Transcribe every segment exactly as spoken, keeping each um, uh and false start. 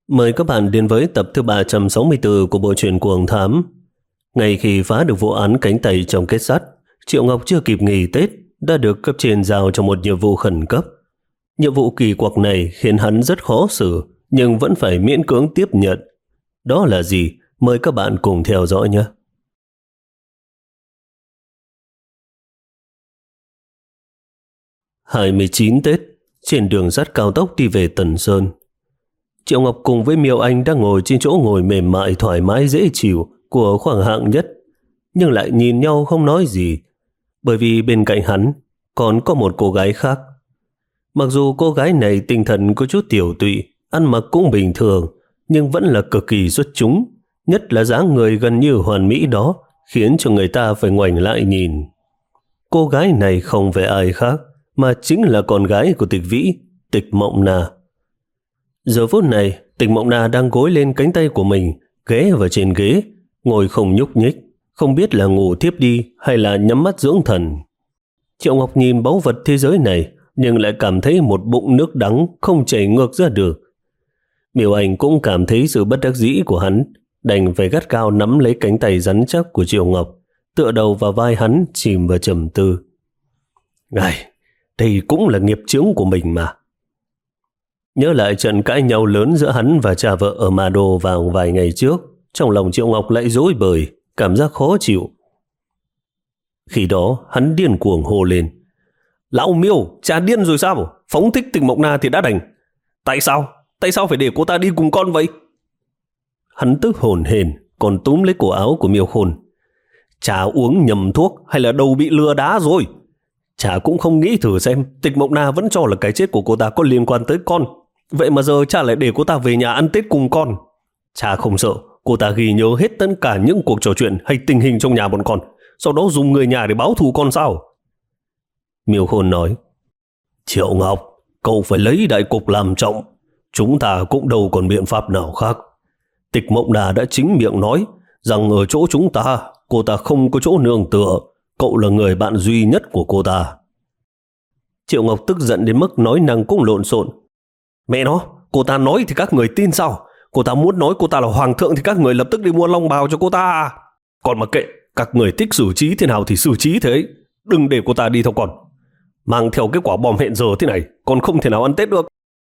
Mời các bạn đến với tập thứ ba trăm sáu mươi tư của bộ truyện Cuồng Thám. Ngay khi phá được vụ án cánh tay trong kết sắt, Triệu Ngọc chưa kịp nghỉ Tết đã được cấp trên giao cho một nhiệm vụ khẩn cấp. Nhiệm vụ kỳ quặc này khiến hắn rất khó xử, nhưng vẫn phải miễn cưỡng tiếp nhận. Đó là gì? Mời các bạn cùng theo dõi nhé. hai mươi chín Tết, trên đường sắt cao tốc đi về Tần Sơn. Triệu Ngọc cùng với Miêu Anh đang ngồi trên chỗ ngồi mềm mại thoải mái dễ chịu của khoang hạng nhất, nhưng lại nhìn nhau không nói gì, bởi vì bên cạnh hắn còn có một cô gái khác. Mặc dù cô gái này tinh thần có chút tiểu tụy, ăn mặc cũng bình thường, nhưng vẫn là cực kỳ xuất chúng, nhất là dáng người gần như hoàn mỹ đó khiến cho người ta phải ngoảnh lại nhìn. Cô gái này không phải ai khác mà chính là con gái của Tịch Vĩ, Tịch Mộng Na. Giờ phút này, Tịch Mộng Na đang gối lên cánh tay của mình, ghé vào trên ghế, ngồi không nhúc nhích, không biết là ngủ thiếp đi hay là nhắm mắt dưỡng thần. Triệu Ngọc nhìn báu vật thế giới này, nhưng lại cảm thấy một bụng nước đắng không chảy ngược ra được. Miêu Anh cũng cảm thấy sự bất đắc dĩ của hắn, đành phải gắt gao nắm lấy cánh tay rắn chắc của Triệu Ngọc, tựa đầu vào vai hắn, chìm vào trầm tư. Này, đây cũng là nghiệp chướng của mình mà. Nhớ lại trận cãi nhau lớn giữa hắn và cha vợ ở Ma Đô vào vài ngày trước, trong lòng Triệu Ngọc lại rối bời, cảm giác khó chịu. Khi đó, hắn điên cuồng hô lên. Lão Miêu, cha điên rồi sao? Phóng thích Tịch Mộng Na thì đã đành. Tại sao? Tại sao phải để cô ta đi cùng con vậy? Hắn tức hồn hển, còn túm lấy cổ áo của Miêu Khôn. Cha uống nhầm thuốc hay là đầu bị lừa đá rồi? Cha cũng không nghĩ thử xem Tịch Mộng Na vẫn cho là cái chết của cô ta có liên quan tới con. Vậy mà giờ cha lại để cô ta về nhà ăn Tết cùng con. Cha không sợ cô ta ghi nhớ hết tất cả những cuộc trò chuyện hay tình hình trong nhà bọn con, sau đó dùng người nhà để báo thù con sao? Miêu Khôn nói. Triệu Ngọc, cậu phải lấy đại cục làm trọng. Chúng ta cũng đâu còn biện pháp nào khác. Tịch Mộng Na đã chính miệng nói rằng ở chỗ chúng ta, cô ta không có chỗ nương tựa. Cậu là người bạn duy nhất của cô ta. Triệu Ngọc tức giận đến mức nói năng cũng lộn xộn. Mẹ nó, cô ta nói thì các người tin sao? Cô ta muốn nói cô ta là hoàng thượng thì các người lập tức đi mua long bào cho cô ta. Còn mà kệ, các người thích xử trí thế nào thì xử trí thế. Đừng để cô ta đi theo con. Mang theo cái quả bom hẹn giờ thế này, còn không thể nào ăn Tết được.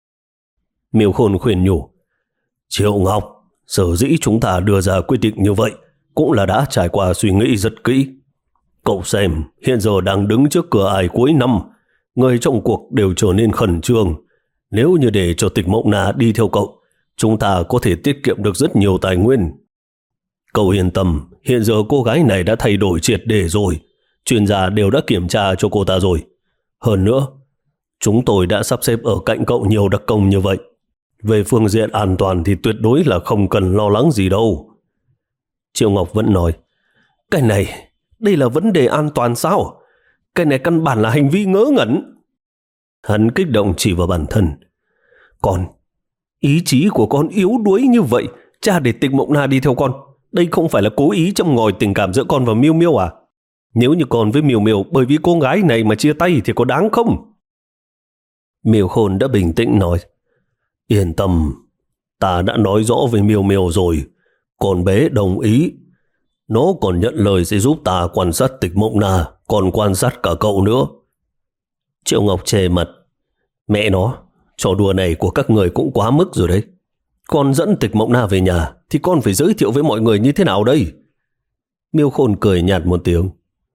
Miêu Khôn khuyên nhủ. Triệu Ngọc, sở dĩ chúng ta đưa ra quyết định như vậy cũng là đã trải qua suy nghĩ rất kỹ. Cậu xem, hiện giờ đang đứng trước cửa ải cuối năm, người trong cuộc đều trở nên khẩn trương. Nếu như để cho Tịch Mộng Na đi theo cậu, chúng ta có thể tiết kiệm được rất nhiều tài nguyên. Cậu yên tâm, hiện giờ cô gái này đã thay đổi triệt để rồi. Chuyên gia đều đã kiểm tra cho cô ta rồi. Hơn nữa, chúng tôi đã sắp xếp ở cạnh cậu nhiều đặc công như vậy. Về phương diện an toàn thì tuyệt đối là không cần lo lắng gì đâu. Triệu Ngọc vẫn nói. Cái này, đây là vấn đề an toàn sao? Cái này căn bản là hành vi ngớ ngẩn. Hắn kích động chỉ vào bản thân. Con, ý chí của con yếu đuối như vậy, cha để Tịch Mộng Na đi theo con. Đây không phải là cố ý châm ngòi tình cảm giữa con và Miêu Miêu à? Nếu như con với Miêu Miêu bởi vì cô gái này mà chia tay thì có đáng không? Miêu Khôn đã bình tĩnh nói. Yên tâm, ta đã nói rõ với Miêu Miêu rồi. Con bé đồng ý. Nó còn nhận lời sẽ giúp ta quan sát Tịch Mộng Na, còn quan sát cả cậu nữa. Triệu Ngọc chề mặt. Mẹ nó, trò đùa này của các người cũng quá mức rồi đấy. Con dẫn Tịch Mộng Na về nhà thì con phải giới thiệu với mọi người như thế nào đây? Miêu Khôn cười nhạt một tiếng.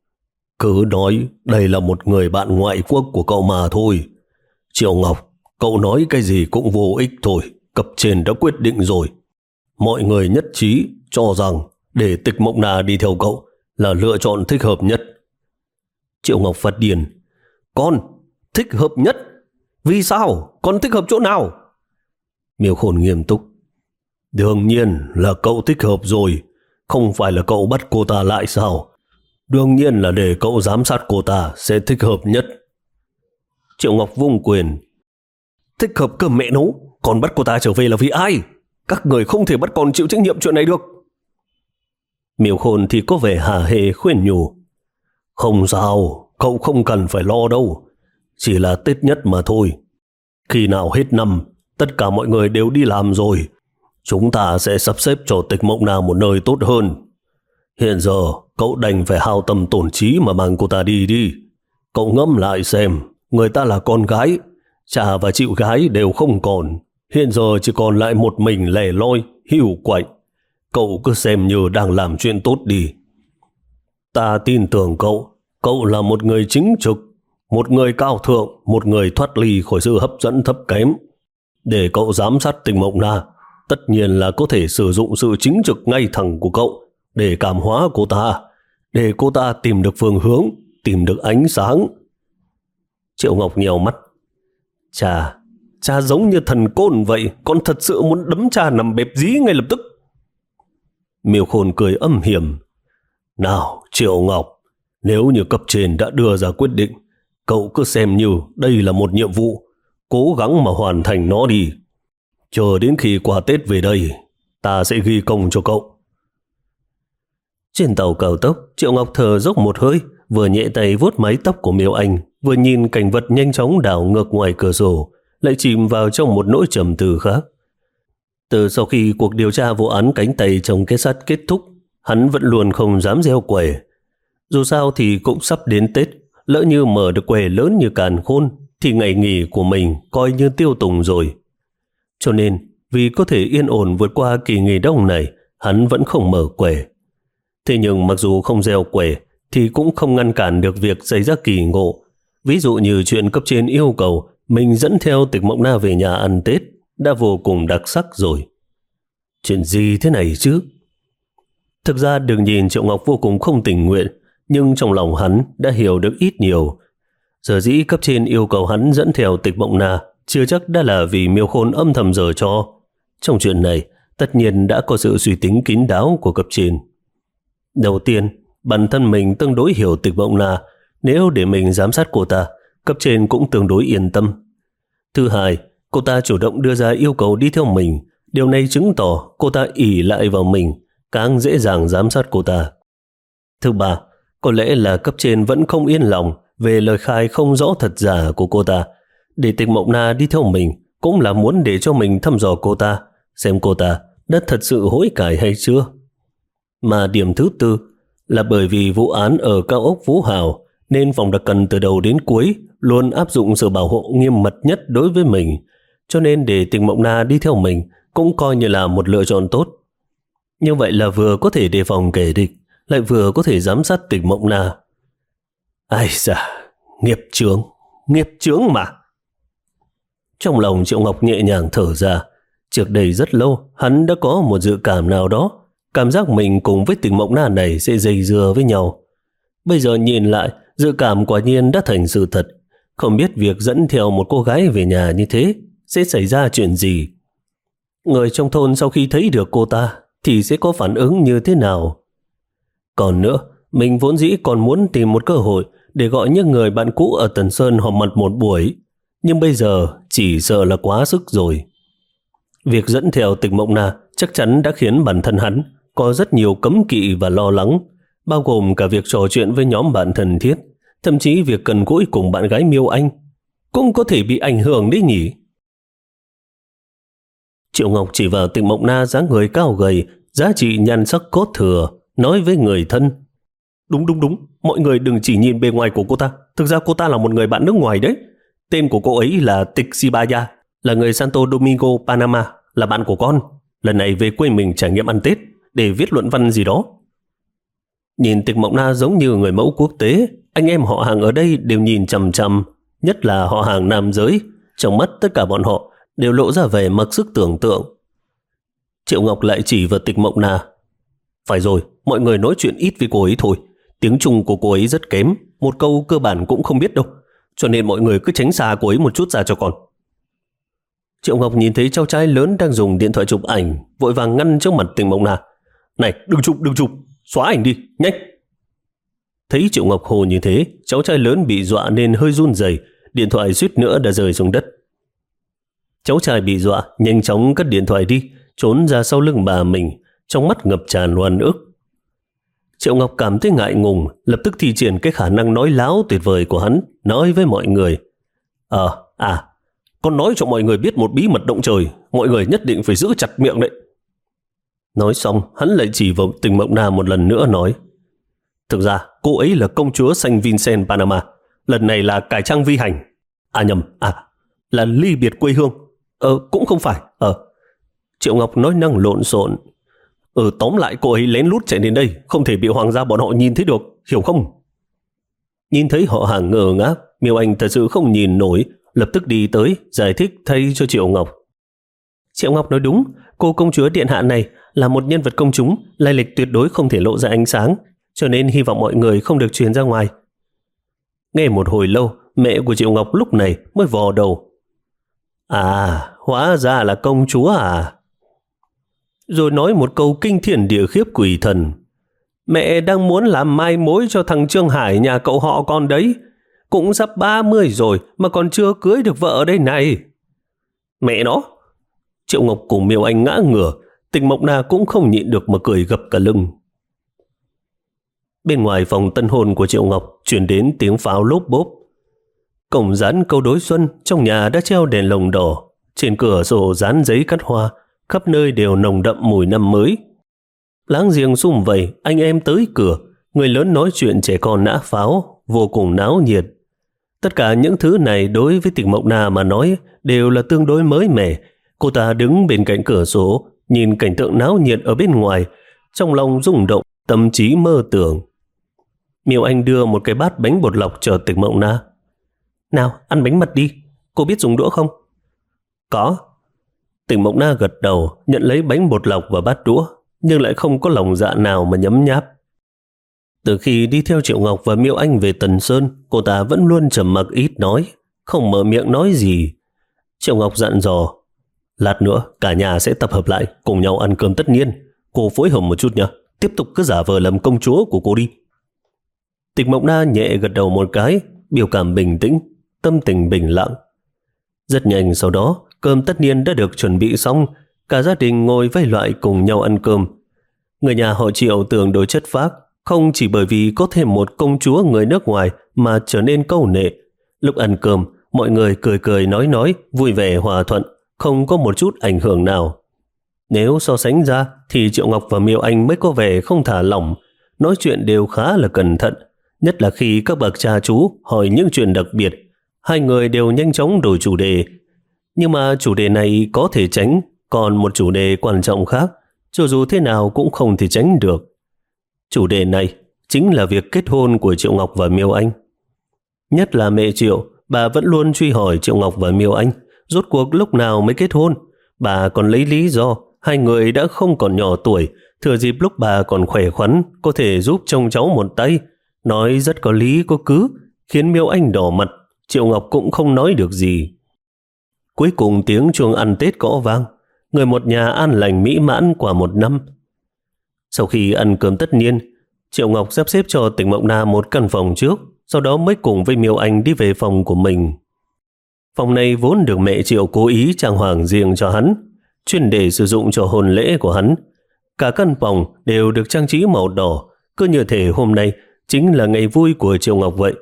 Cứ nói đây là một người bạn ngoại quốc của cậu mà thôi. Triệu Ngọc, cậu nói cái gì cũng vô ích thôi. Cấp trên đã quyết định rồi. Mọi người nhất trí cho rằng để Tịch Mộng Na đi theo cậu là lựa chọn thích hợp nhất. Triệu Ngọc phát điên. Con, thích hợp nhất? Vì sao? Con thích hợp chỗ nào? Miêu Khôn nghiêm túc. Đương nhiên là cậu thích hợp rồi. Không phải là cậu bắt cô ta lại sao? Đương nhiên là để cậu giám sát cô ta sẽ thích hợp nhất. Triệu Ngọc vung quyền. Thích hợp cơ mẹ nó. Con bắt cô ta trở về là vì ai? Các người không thể bắt con chịu trách nhiệm chuyện này được. Miêu Khôn thì có vẻ hả hê khuyên nhủ. Không sao, cậu không cần phải lo đâu. Chỉ là Tết nhất mà thôi. Khi nào hết năm, tất cả mọi người đều đi làm rồi. chúng ta sẽ sắp xếp cho Tịch Mộng Na một nơi tốt hơn. Hiện giờ, cậu đành phải hao tâm tổn trí mà mang cô ta đi đi. Cậu ngẫm lại xem, người ta là con gái, cha và chị gái đều không còn. Hiện giờ chỉ còn lại một mình lẻ loi, hiu quạnh. Cậu cứ xem như đang làm chuyện tốt đi. Ta tin tưởng cậu, cậu là một người chính trực, một người cao thượng, một người thoát ly khỏi sự hấp dẫn thấp kém. Để cậu giám sát Tịch Mộng Na, tất nhiên là có thể sử dụng sự chính trực ngay thẳng của cậu để cảm hóa cô ta, để cô ta tìm được phương hướng, tìm được ánh sáng. Triệu Ngọc nhèo mắt. Cha, cha giống như thần côn vậy, con thật sự muốn đấm cha nằm bẹp dí ngay lập tức. Miêu Khôn cười âm hiểm. Nào, Triệu Ngọc, nếu như cấp trên đã đưa ra quyết định, cậu cứ xem như đây là một nhiệm vụ, cố gắng mà hoàn thành nó đi. Chờ đến khi qua Tết về đây, ta sẽ ghi công cho cậu. Trên tàu cao tốc, Triệu Ngọc thở dốc một hơi, vừa nhẹ tay vuốt mái tóc của Miêu Anh, vừa nhìn cảnh vật nhanh chóng đảo ngược ngoài cửa sổ, lại chìm vào trong một nỗi trầm tư khác. Từ sau khi cuộc điều tra vụ án cánh tay trong kết sắt kết thúc, hắn vẫn luôn không dám gieo quẻ. Dù sao thì cũng sắp đến Tết, lỡ như mở được quẻ lớn như Càn Khôn thì ngày nghỉ của mình coi như tiêu tùng rồi. Cho nên, vì có thể yên ổn vượt qua kỳ nghỉ đông này, hắn vẫn không mở quẻ. Thế nhưng mặc dù không gieo quẻ thì cũng không ngăn cản được việc xảy ra kỳ ngộ. Ví dụ như chuyện cấp trên yêu cầu mình dẫn theo Tịch Mộng Na về nhà ăn Tết đã vô cùng đặc sắc rồi. Chuyện gì thế này chứ? Thực ra đừng nhìn Triệu Ngọc vô cùng không tình nguyện, nhưng trong lòng hắn đã hiểu được ít nhiều. Giờ dĩ cấp trên yêu cầu hắn dẫn theo Tịch Mộng Na chưa chắc đã là vì Miêu Khôn âm thầm giở cho. Trong chuyện này tất nhiên đã có sự suy tính kín đáo của cấp trên. Đầu tiên, bản thân mình tương đối hiểu Tịch Mộng Na, nếu để mình giám sát cô ta, cấp trên cũng tương đối yên tâm. Thứ hai, cô ta chủ động đưa ra yêu cầu đi theo mình, điều này chứng tỏ cô ta ỷ lại vào mình, càng dễ dàng giám sát cô ta. Thứ ba, có lẽ là cấp trên vẫn không yên lòng về lời khai không rõ thật giả của cô ta. Để Tịch Mộng Na đi theo mình cũng là muốn để cho mình thăm dò cô ta, xem cô ta đã thật sự hối cải hay chưa. Mà điểm thứ tư là bởi vì vụ án ở cao ốc Phú Hào nên phòng đặc cần từ đầu đến cuối luôn áp dụng sự bảo hộ nghiêm mật nhất đối với mình, cho nên để Tịch Mộng Na đi theo mình cũng coi như là một lựa chọn tốt. Như vậy là vừa có thể đề phòng kẻ địch, lại vừa có thể giám sát Tịch Mộng Na. Ai da, nghiệp chướng, nghiệp chướng mà. Trong lòng Triệu Ngọc nhẹ nhàng thở ra. Trước đây rất lâu, hắn đã có một dự cảm nào đó, cảm giác mình cùng với Tịch Mộng Na này sẽ dây dưa với nhau. Bây giờ nhìn lại, dự cảm quả nhiên đã thành sự thật. Không biết việc dẫn theo một cô gái về nhà như thế sẽ xảy ra chuyện gì. Người trong thôn sau khi thấy được cô ta thì sẽ có phản ứng như thế nào. Còn nữa, mình vốn dĩ còn muốn tìm một cơ hội để gọi những người bạn cũ ở Tần Sơn họp mặt một buổi, nhưng bây giờ chỉ sợ là quá sức rồi. Việc dẫn theo Tịch Mộng Na chắc chắn đã khiến bản thân hắn có rất nhiều cấm kỵ và lo lắng, bao gồm cả việc trò chuyện với nhóm bạn thân thiết, thậm chí việc gần gũi cùng bạn gái Miêu Anh cũng có thể bị ảnh hưởng đấy nhỉ. Triệu Ngọc chỉ vào Tịch Mộng Na dáng người cao gầy, giá trị nhan sắc cốt thừa, nói với người thân. Đúng đúng đúng, mọi người đừng chỉ nhìn bề ngoài của cô ta, thực ra cô ta là một người bạn nước ngoài đấy. Tên của cô ấy là Tịch Sibaya, là người Santo Domingo, Panama, là bạn của con. Lần này về quê mình trải nghiệm ăn Tết để viết luận văn gì đó. Nhìn Tịch Mộng Na giống như người mẫu quốc tế, anh em họ hàng ở đây đều nhìn chằm chằm, nhất là họ hàng nam giới. Trong mắt tất cả bọn họ đều lộ ra vẻ mặc sức tưởng tượng. Triệu Ngọc lại chỉ vào Tịch Mộng Na. Phải rồi, mọi người nói chuyện ít với cô ấy thôi. Tiếng Trung của cô ấy rất kém, một câu cơ bản cũng không biết đâu. Cho nên mọi người cứ tránh xa cô ấy một chút ra cho con. Triệu Ngọc nhìn thấy cháu trai lớn đang dùng điện thoại chụp ảnh, vội vàng ngăn trước mặt Tịch Mộng Na. Này, đừng chụp, đừng chụp, xóa ảnh đi, nhanh. Thấy Triệu Ngọc hồ như thế, cháu trai lớn bị dọa nên hơi run rẩy, điện thoại suýt nữa đã rơi xuống đất. Cháu trai bị dọa, nhanh chóng cất điện thoại đi, trốn ra sau lưng bà mình, trong mắt ngập tràn oan ức. Triệu Ngọc cảm thấy ngại ngùng, lập tức thi triển cái khả năng nói láo tuyệt vời của hắn, nói với mọi người. Ờ, à, con nói cho mọi người biết một bí mật động trời, mọi người nhất định phải giữ chặt miệng đấy, Nói xong, hắn lại chỉ vào Tình Mộng Na một lần nữa nói: Thực ra, cô ấy là công chúa Saint Vincent Panama. Lần này là cải trang vi hành. À nhầm, à, là ly biệt quê hương. Ờ, cũng không phải. Ờ. Triệu Ngọc nói năng lộn xộn. Ừ, tóm lại cô ấy lén lút chạy đến đây, không thể bị hoàng gia bọn họ nhìn thấy được, hiểu không? Nhìn thấy họ hàng ngơ ngác, Miêu Anh thật sự không nhìn nổi, lập tức đi tới, giải thích thay cho Triệu Ngọc. Triệu Ngọc nói đúng, cô công chúa điện hạ này là một nhân vật công chúng, lai lịch tuyệt đối không thể lộ ra ánh sáng, cho nên hy vọng mọi người không được truyền ra ngoài. Nghe một hồi lâu, mẹ của Triệu Ngọc lúc này mới vò đầu. À, hóa ra là công chúa à? Rồi nói một câu kinh thiền địa khiếp quỷ thần. Mẹ đang muốn làm mai mối cho thằng Trương Hải nhà cậu họ con đấy. Cũng sắp ba mươi rồi mà còn chưa cưới được vợ đây này. Mẹ nó! Triệu Ngọc cùng Miêu Anh ngã ngửa, Tình Mộng Na cũng không nhịn được mà cười gập cả lưng. Bên ngoài phòng tân hôn của Triệu Ngọc truyền đến tiếng pháo lốp bốp. Cổng dán câu đối xuân, trong nhà đã treo đèn lồng đỏ, trên cửa sổ dán giấy cắt hoa, khắp nơi đều nồng đậm mùi năm mới. Láng giềng sum vầy, anh em tới cửa, người lớn nói chuyện trẻ con nã pháo, vô cùng náo nhiệt. Tất cả những thứ này đối với Tình Mộng Na mà nói đều là tương đối mới mẻ. Cô ta đứng bên cạnh cửa sổ, nhìn cảnh tượng náo nhiệt ở bên ngoài, trong lòng rung động, tâm trí mơ tưởng. Miêu Anh đưa một cái bát bánh bột lọc cho Tình Mộng Na. Nào, ăn bánh mật đi, cô biết dùng đũa không? Có. Tình Mộng Na gật đầu, nhận lấy bánh bột lọc và bát đũa, nhưng lại không có lòng dạ nào mà nhấm nháp. Từ khi đi theo Triệu Ngọc và Miêu Anh về Tần Sơn, cô ta vẫn luôn trầm mặc ít nói, không mở miệng nói gì. Triệu Ngọc dặn dò, lát nữa cả nhà sẽ tập hợp lại, cùng nhau ăn cơm tất niên. Cô phối hợp một chút nhé, tiếp tục cứ giả vờ làm công chúa của cô đi. Tình Mộng Na nhẹ gật đầu một cái, biểu cảm bình tĩnh, tâm tình bình lặng. Rất nhanh sau đó, cơm tất niên đã được chuẩn bị xong, cả gia đình ngồi vây lại cùng nhau ăn cơm. Người nhà họ Triệu tương đối chất phác, không chỉ bởi vì có thêm một công chúa người nước ngoài mà trở nên câu nệ. Lúc ăn cơm, mọi người cười cười nói nói, vui vẻ hòa thuận, không có một chút ảnh hưởng nào. Nếu so sánh ra thì Triệu Ngọc và Miêu Anh mới có vẻ không thả lỏng, nói chuyện đều khá là cẩn thận, nhất là khi các bậc cha chú hỏi những chuyện đặc biệt. Hai người đều nhanh chóng đổi chủ đề. Nhưng mà chủ đề này có thể tránh, còn một chủ đề quan trọng khác, cho dù thế nào cũng không thể tránh được. Chủ đề này chính là việc kết hôn của Triệu Ngọc và Miêu Anh. Nhất là mẹ Triệu, bà vẫn luôn truy hỏi Triệu Ngọc và Miêu Anh rốt cuộc lúc nào mới kết hôn. Bà còn lấy lý do hai người đã không còn nhỏ tuổi, thừa dịp lúc bà còn khỏe khoắn có thể giúp trông cháu một tay, nói rất có lý có cứ, khiến Miêu Anh đỏ mặt. Triệu Ngọc cũng không nói được gì. Cuối cùng tiếng chuông ăn Tết gõ vang, người một nhà an lành mỹ mãn qua một năm. Sau khi ăn cơm tất niên, Triệu Ngọc sắp xếp cho Tình Mộng Na một căn phòng trước, sau đó mới cùng với Miêu Anh đi về phòng của mình. Phòng này vốn được mẹ Triệu cố ý trang hoàng riêng cho hắn, chuyên để sử dụng cho hôn lễ của hắn. Cả căn phòng đều được trang trí màu đỏ, cứ như thể hôm nay chính là ngày vui của Triệu Ngọc vậy.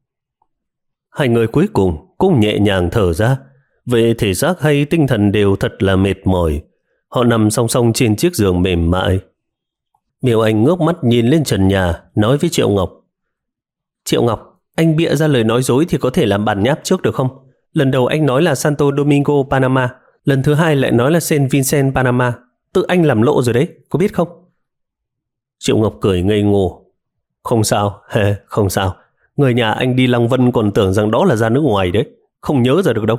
Hai người cuối cùng cũng nhẹ nhàng thở ra, về thể xác hay tinh thần đều thật là mệt mỏi. Họ nằm song song trên chiếc giường mềm mại. Miêu Anh ngước mắt nhìn lên trần nhà, nói với Triệu Ngọc. Triệu Ngọc, anh bịa ra lời nói dối thì có thể làm bản nháp trước được không? Lần đầu anh nói là Santo Domingo, Panama, lần thứ hai lại nói là Saint Vincent, Panama. Tự anh làm lộ rồi đấy, có biết không? Triệu Ngọc cười ngây ngô. Không sao, không sao. Người nhà anh đi Lăng Vân còn tưởng rằng đó là ra nước ngoài đấy, không nhớ ra được đâu.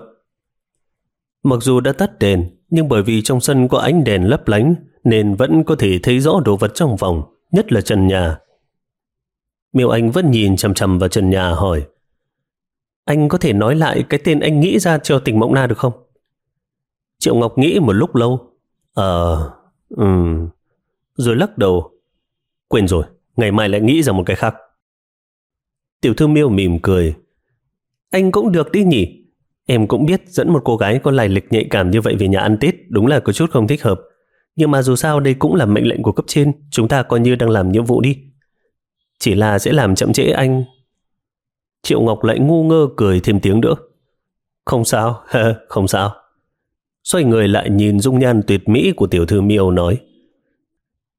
Mặc dù đã tắt đèn, nhưng bởi vì trong sân có ánh đèn lấp lánh nên vẫn có thể thấy rõ đồ vật trong phòng, nhất là trần nhà. Miêu Anh vẫn nhìn chằm chằm vào trần nhà hỏi, anh có thể nói lại cái tên anh nghĩ ra cho Tình Mộng Na được không? Triệu Ngọc nghĩ một lúc lâu. Ờ, ừm, rồi lắc đầu. Quên rồi, ngày mai lại nghĩ ra một cái khác. Tiểu thư Miêu mỉm cười. Anh cũng được đi nhỉ. Em cũng biết dẫn một cô gái có lai lịch nhạy cảm như vậy về nhà ăn Tết đúng là có chút không thích hợp. Nhưng mà dù sao đây cũng là mệnh lệnh của cấp trên, chúng ta coi như đang làm nhiệm vụ đi. Chỉ là sẽ làm chậm trễ anh. Triệu Ngọc lại ngu ngơ cười thêm tiếng nữa. Không sao, không sao. Xoay người lại nhìn dung nhan tuyệt mỹ của tiểu thư Miêu nói,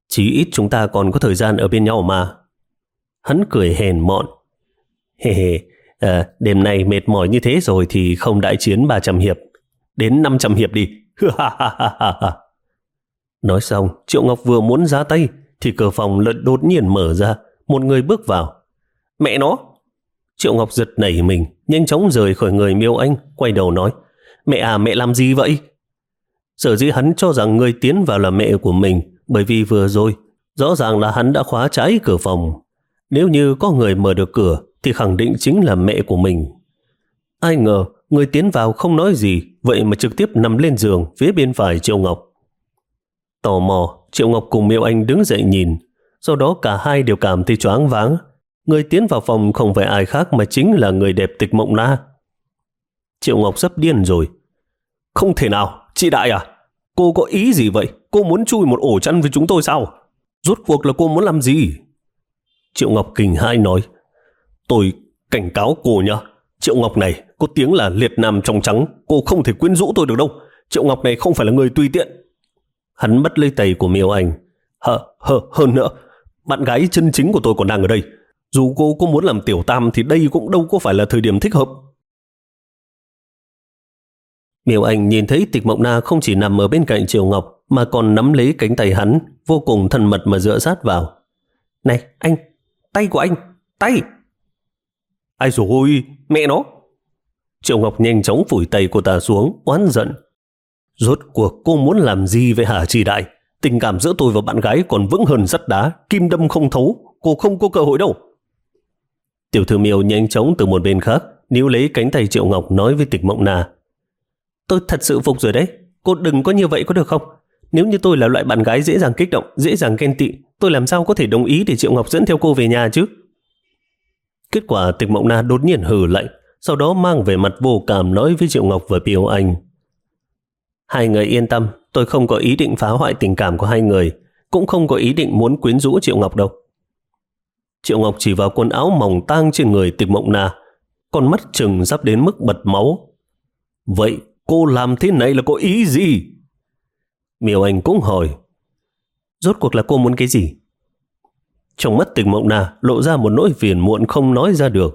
Chí ít chúng ta còn có thời gian ở bên nhau mà. Hắn cười hèn mọn. Hề hề, à, đêm nay mệt mỏi như thế rồi thì không đại chiến ba trăm hiệp. Đến năm trăm hiệp đi. Nói xong, Triệu Ngọc vừa muốn ra tay thì cửa phòng lại đột nhiên mở ra. Một người bước vào. Mẹ nó! Triệu Ngọc giật nảy mình, nhanh chóng rời khỏi người Miêu Anh, quay đầu nói. Mẹ à, mẹ làm gì vậy? Sở dĩ hắn cho rằng người tiến vào là mẹ của mình, bởi vì vừa rồi rõ ràng là hắn đã khóa trái cửa phòng. Nếu như có người mở được cửa thì khẳng định chính là mẹ của mình. Ai ngờ người tiến vào không nói gì, vậy mà trực tiếp nằm lên giường phía bên phải Triệu Ngọc. Tò mò, Triệu Ngọc cùng Miêu Anh đứng dậy nhìn, sau đó cả hai đều cảm thấy choáng váng. Người tiến vào phòng không phải ai khác mà chính là người đẹp Tịch Mộng Na. Triệu Ngọc sắp điên rồi. Không thể nào, chị Đại à? Cô có ý gì vậy? Cô muốn chui một ổ chăn với chúng tôi sao? Rốt cuộc là cô muốn làm gì? Triệu Ngọc kinh hãi nói. Tôi cảnh cáo cô nhá. Triệu Ngọc này có tiếng là liệt nam trong trắng. Cô không thể quyến rũ tôi được đâu. Triệu Ngọc này không phải là người tùy tiện. Hắn bắt lấy tay của Miêu Anh. Hờ, hờ, hơn nữa, bạn gái chân chính của tôi còn đang ở đây. Dù cô có muốn làm tiểu tam thì đây cũng đâu có phải là thời điểm thích hợp. Miêu Anh nhìn thấy Tịch Mộng Na không chỉ nằm ở bên cạnh Triệu Ngọc mà còn nắm lấy cánh tay hắn, vô cùng thân mật mà dựa sát vào. Này, anh, tay của anh, tay! Ai rồi, mẹ nó! Triệu Ngọc nhanh chóng phủi tay cô ta xuống, oán giận. Rốt cuộc cô muốn làm gì vậy hả chị Đại? Tình cảm giữa tôi và bạn gái còn vững hơn sắt đá, kim đâm không thấu, cô không có cơ hội đâu. Tiểu thư Miêu nhanh chóng từ một bên khác níu lấy cánh tay Triệu Ngọc nói với Tịch Mộng Na. Tôi thật sự phục rồi đấy, cô đừng có như vậy có được không? Nếu như tôi là loại bạn gái dễ dàng kích động, dễ dàng ghen tị, tôi làm sao có thể đồng ý để Triệu Ngọc dẫn theo cô về nhà chứ? Kết quả Tịch Mộng Na đột nhiên hừ lạnh, sau đó mang về mặt vô cảm nói với Triệu Ngọc và Miêu Anh. Hai người yên tâm, tôi không có ý định phá hoại tình cảm của hai người, cũng không có ý định muốn quyến rũ Triệu Ngọc đâu. Triệu Ngọc chỉ vào quần áo mỏng tang trên người Tịch Mộng Na, con mắt trừng sắp đến mức bật máu. Vậy cô làm thế này là có ý gì? Miêu Anh cũng hỏi. Rốt cuộc là cô muốn cái gì? Trong mắt Tịch Mộng Na lộ ra một nỗi phiền muộn không nói ra được.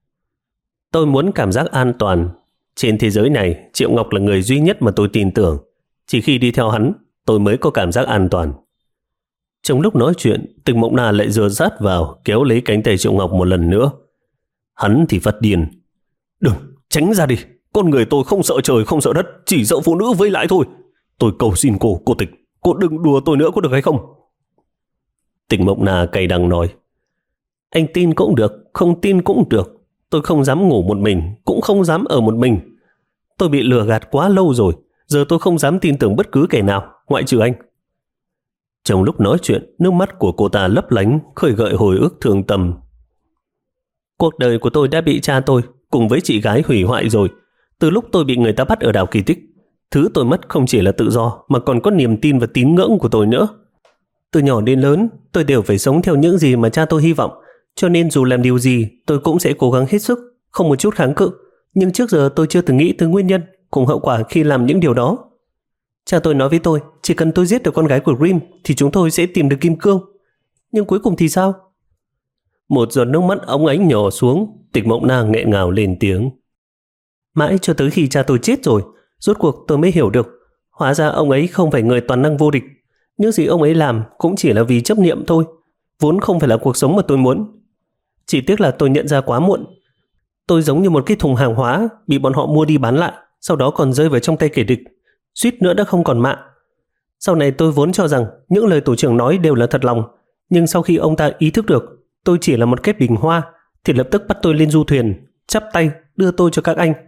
Tôi muốn cảm giác an toàn. Trên thế giới này, Triệu Ngọc là người duy nhất mà tôi tin tưởng. Chỉ khi đi theo hắn, tôi mới có cảm giác an toàn. Trong lúc nói chuyện, Tịch Mộng Na lại dựa sát vào, kéo lấy cánh tay Triệu Ngọc một lần nữa. Hắn thì phát điên. Đừng, tránh ra đi. Con người tôi không sợ trời, không sợ đất, chỉ sợ phụ nữ vây lại thôi. Tôi cầu xin cô, cô Tịch, cô đừng đùa tôi nữa có được hay không? Tịch Mộng Na cay đắng nói. Anh tin cũng được, không tin cũng được. Tôi không dám ngủ một mình, cũng không dám ở một mình. Tôi bị lừa gạt quá lâu rồi, giờ tôi không dám tin tưởng bất cứ kẻ nào, ngoại trừ anh. Trong lúc nói chuyện, nước mắt của cô ta lấp lánh, khơi gợi hồi ức thương tâm. Cuộc đời của tôi đã bị cha tôi cùng với chị gái hủy hoại rồi. Từ lúc tôi bị người ta bắt ở đảo Kỳ Tích, thứ tôi mất không chỉ là tự do mà còn có niềm tin và tín ngưỡng của tôi nữa. Từ nhỏ đến lớn, tôi đều phải sống theo những gì mà cha tôi hy vọng, cho nên dù làm điều gì, tôi cũng sẽ cố gắng hết sức, không một chút kháng cự. Nhưng trước giờ tôi chưa từng nghĩ tới nguyên nhân cùng hậu quả khi làm những điều đó. Cha tôi nói với tôi, chỉ cần tôi giết được con gái của Grimm thì chúng tôi sẽ tìm được kim cương. Nhưng cuối cùng thì sao? Một giọt nước mắt óng ánh nhỏ xuống, Tịch Mộng Na nghẹn ngào lên tiếng. Mãi cho tới khi cha tôi chết rồi, rốt cuộc tôi mới hiểu được, hóa ra ông ấy không phải người toàn năng vô địch. Những gì ông ấy làm cũng chỉ là vì chấp niệm thôi, vốn không phải là cuộc sống mà tôi muốn. Chỉ tiếc là tôi nhận ra quá muộn. Tôi giống như một cái thùng hàng hóa bị bọn họ mua đi bán lại, sau đó còn rơi vào trong tay kẻ địch, suýt nữa đã không còn mạng. Sau này tôi vốn cho rằng những lời tổ trưởng nói đều là thật lòng, nhưng sau khi ông ta ý thức được tôi chỉ là một cái bình hoa thì lập tức bắt tôi lên du thuyền, chắp tay đưa tôi cho các anh.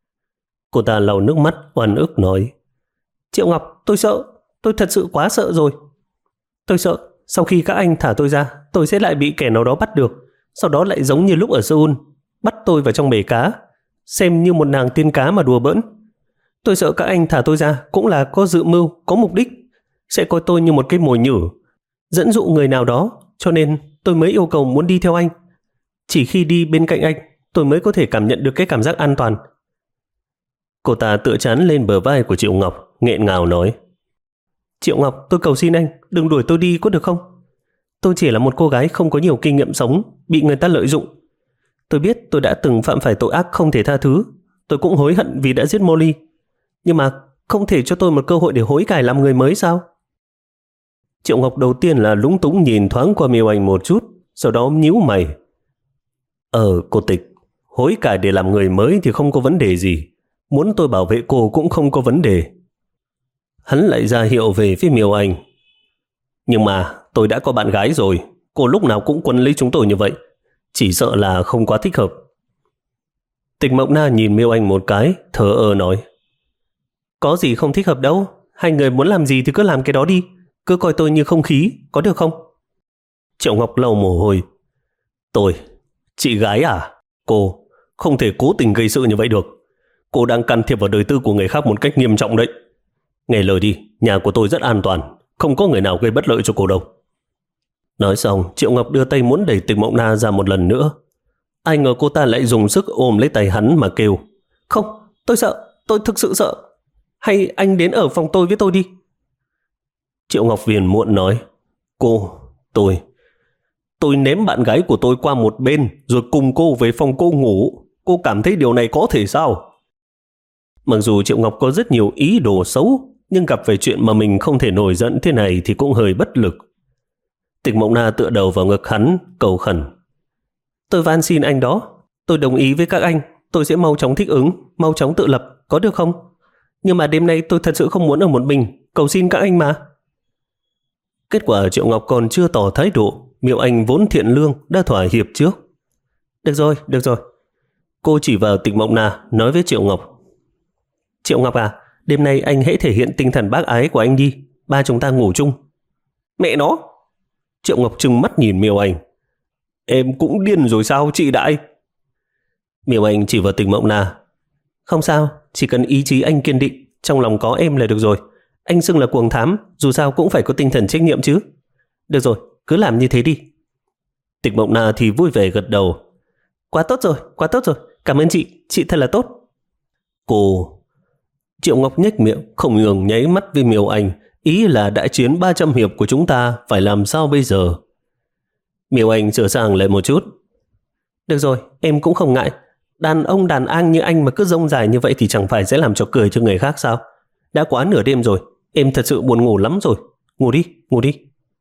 Cô ta lau nước mắt oan ức nói. Triệu Ngọc, tôi sợ, tôi thật sự quá sợ rồi. Tôi sợ sau khi các anh thả tôi ra, tôi sẽ lại bị kẻ nào đó bắt được, sau đó lại giống như lúc ở Seoul, bắt tôi vào trong bể cá, xem như một nàng tiên cá mà đùa bỡn. Tôi sợ các anh thả tôi ra cũng là có dự mưu, có mục đích, sẽ coi tôi như một cái mồi nhử, dẫn dụ người nào đó, cho nên tôi mới yêu cầu muốn đi theo anh. Chỉ khi đi bên cạnh anh, tôi mới có thể cảm nhận được cái cảm giác an toàn. Cô ta tựa chán lên bờ vai của Triệu Ngọc, nghẹn ngào nói. Triệu Ngọc, tôi cầu xin anh, đừng đuổi tôi đi có được không? Tôi chỉ là một cô gái không có nhiều kinh nghiệm sống, bị người ta lợi dụng. Tôi biết tôi đã từng phạm phải tội ác không thể tha thứ. Tôi cũng hối hận vì đã giết Molly. Nhưng mà không thể cho tôi một cơ hội để hối cải làm người mới sao? Triệu Ngọc đầu tiên là lúng túng nhìn thoáng qua Miêu Anh một chút, sau đó nhíu mày. Ờ, cô Tịch, hối cải để làm người mới thì không có vấn đề gì. Muốn tôi bảo vệ cô cũng không có vấn đề. Hắn lại ra hiệu về phía Miêu Anh. Nhưng mà tôi đã có bạn gái rồi, cô lúc nào cũng quấn lấy chúng tôi như vậy. Chỉ sợ là không quá thích hợp. Tịch Mộng Na nhìn Miêu Anh một cái, thờ ơ nói. Có gì không thích hợp đâu, hai người muốn làm gì thì cứ làm cái đó đi. Cứ coi tôi như không khí, có được không? Triệu Ngọc lau mồ hôi. Tôi, chị gái à? Cô, không thể cố tình gây sự như vậy được. Cô đang can thiệp vào đời tư của người khác một cách nghiêm trọng đấy. Nghe lời đi, nhà của tôi rất an toàn, không có người nào gây bất lợi cho cô đâu. Nói xong, Triệu Ngọc đưa tay muốn đẩy Tịch Mộng Na ra một lần nữa. Ai ngờ cô ta lại dùng sức ôm lấy tay hắn mà kêu. Không, tôi sợ, tôi thực sự sợ. Hay anh đến ở phòng tôi với tôi đi. Triệu Ngọc phiền muộn nói. Cô, tôi, tôi ném bạn gái của tôi qua một bên rồi cùng cô về phòng cô ngủ. Cô cảm thấy điều này có thể sao? Mặc dù Triệu Ngọc có rất nhiều ý đồ xấu, nhưng gặp phải chuyện mà mình không thể nổi giận thế này thì cũng hơi bất lực. Tịch Mộng Na tựa đầu vào ngực hắn, cầu khẩn. Tôi van xin anh đó, tôi đồng ý với các anh, tôi sẽ mau chóng thích ứng, mau chóng tự lập, có được không? Nhưng mà đêm nay tôi thật sự không muốn ở một mình, cầu xin các anh mà. Kết quả Triệu Ngọc còn chưa tỏ thái độ, Miêu Anh vốn thiện lương đã thỏa hiệp trước. Được rồi, được rồi. Cô chỉ vào Tịch Mộng Na nói với Triệu Ngọc. Triệu Ngọc à, đêm nay anh hãy thể hiện tinh thần bác ái của anh đi, ba chúng ta ngủ chung. Mẹ nó! Triệu Ngọc trừng mắt nhìn Miêu Anh. Em cũng điên rồi sao chị đại? Miêu Anh chỉ vào Tịch Mộng Na. Không sao, chỉ cần ý chí anh kiên định, trong lòng có em là được rồi. Anh xưng là cuồng thám, dù sao cũng phải có tinh thần trách nhiệm chứ. Được rồi, cứ làm như thế đi. Tịch Mộng Na thì vui vẻ gật đầu. Quá tốt rồi, quá tốt rồi, cảm ơn chị, chị thật là tốt. Cô... Triệu Ngọc nhếch miệng, không ngừng nháy mắt với Miêu Anh, ý là đại chiến ba trăm hiệp của chúng ta phải làm sao bây giờ. Miêu Anh sửa sang lại một chút. Được rồi, em cũng không ngại. Đàn ông đàn an như anh mà cứ rông dài như vậy thì chẳng phải sẽ làm cho cười cho người khác sao? Đã quá nửa đêm rồi, em thật sự buồn ngủ lắm rồi. Ngủ đi, ngủ đi.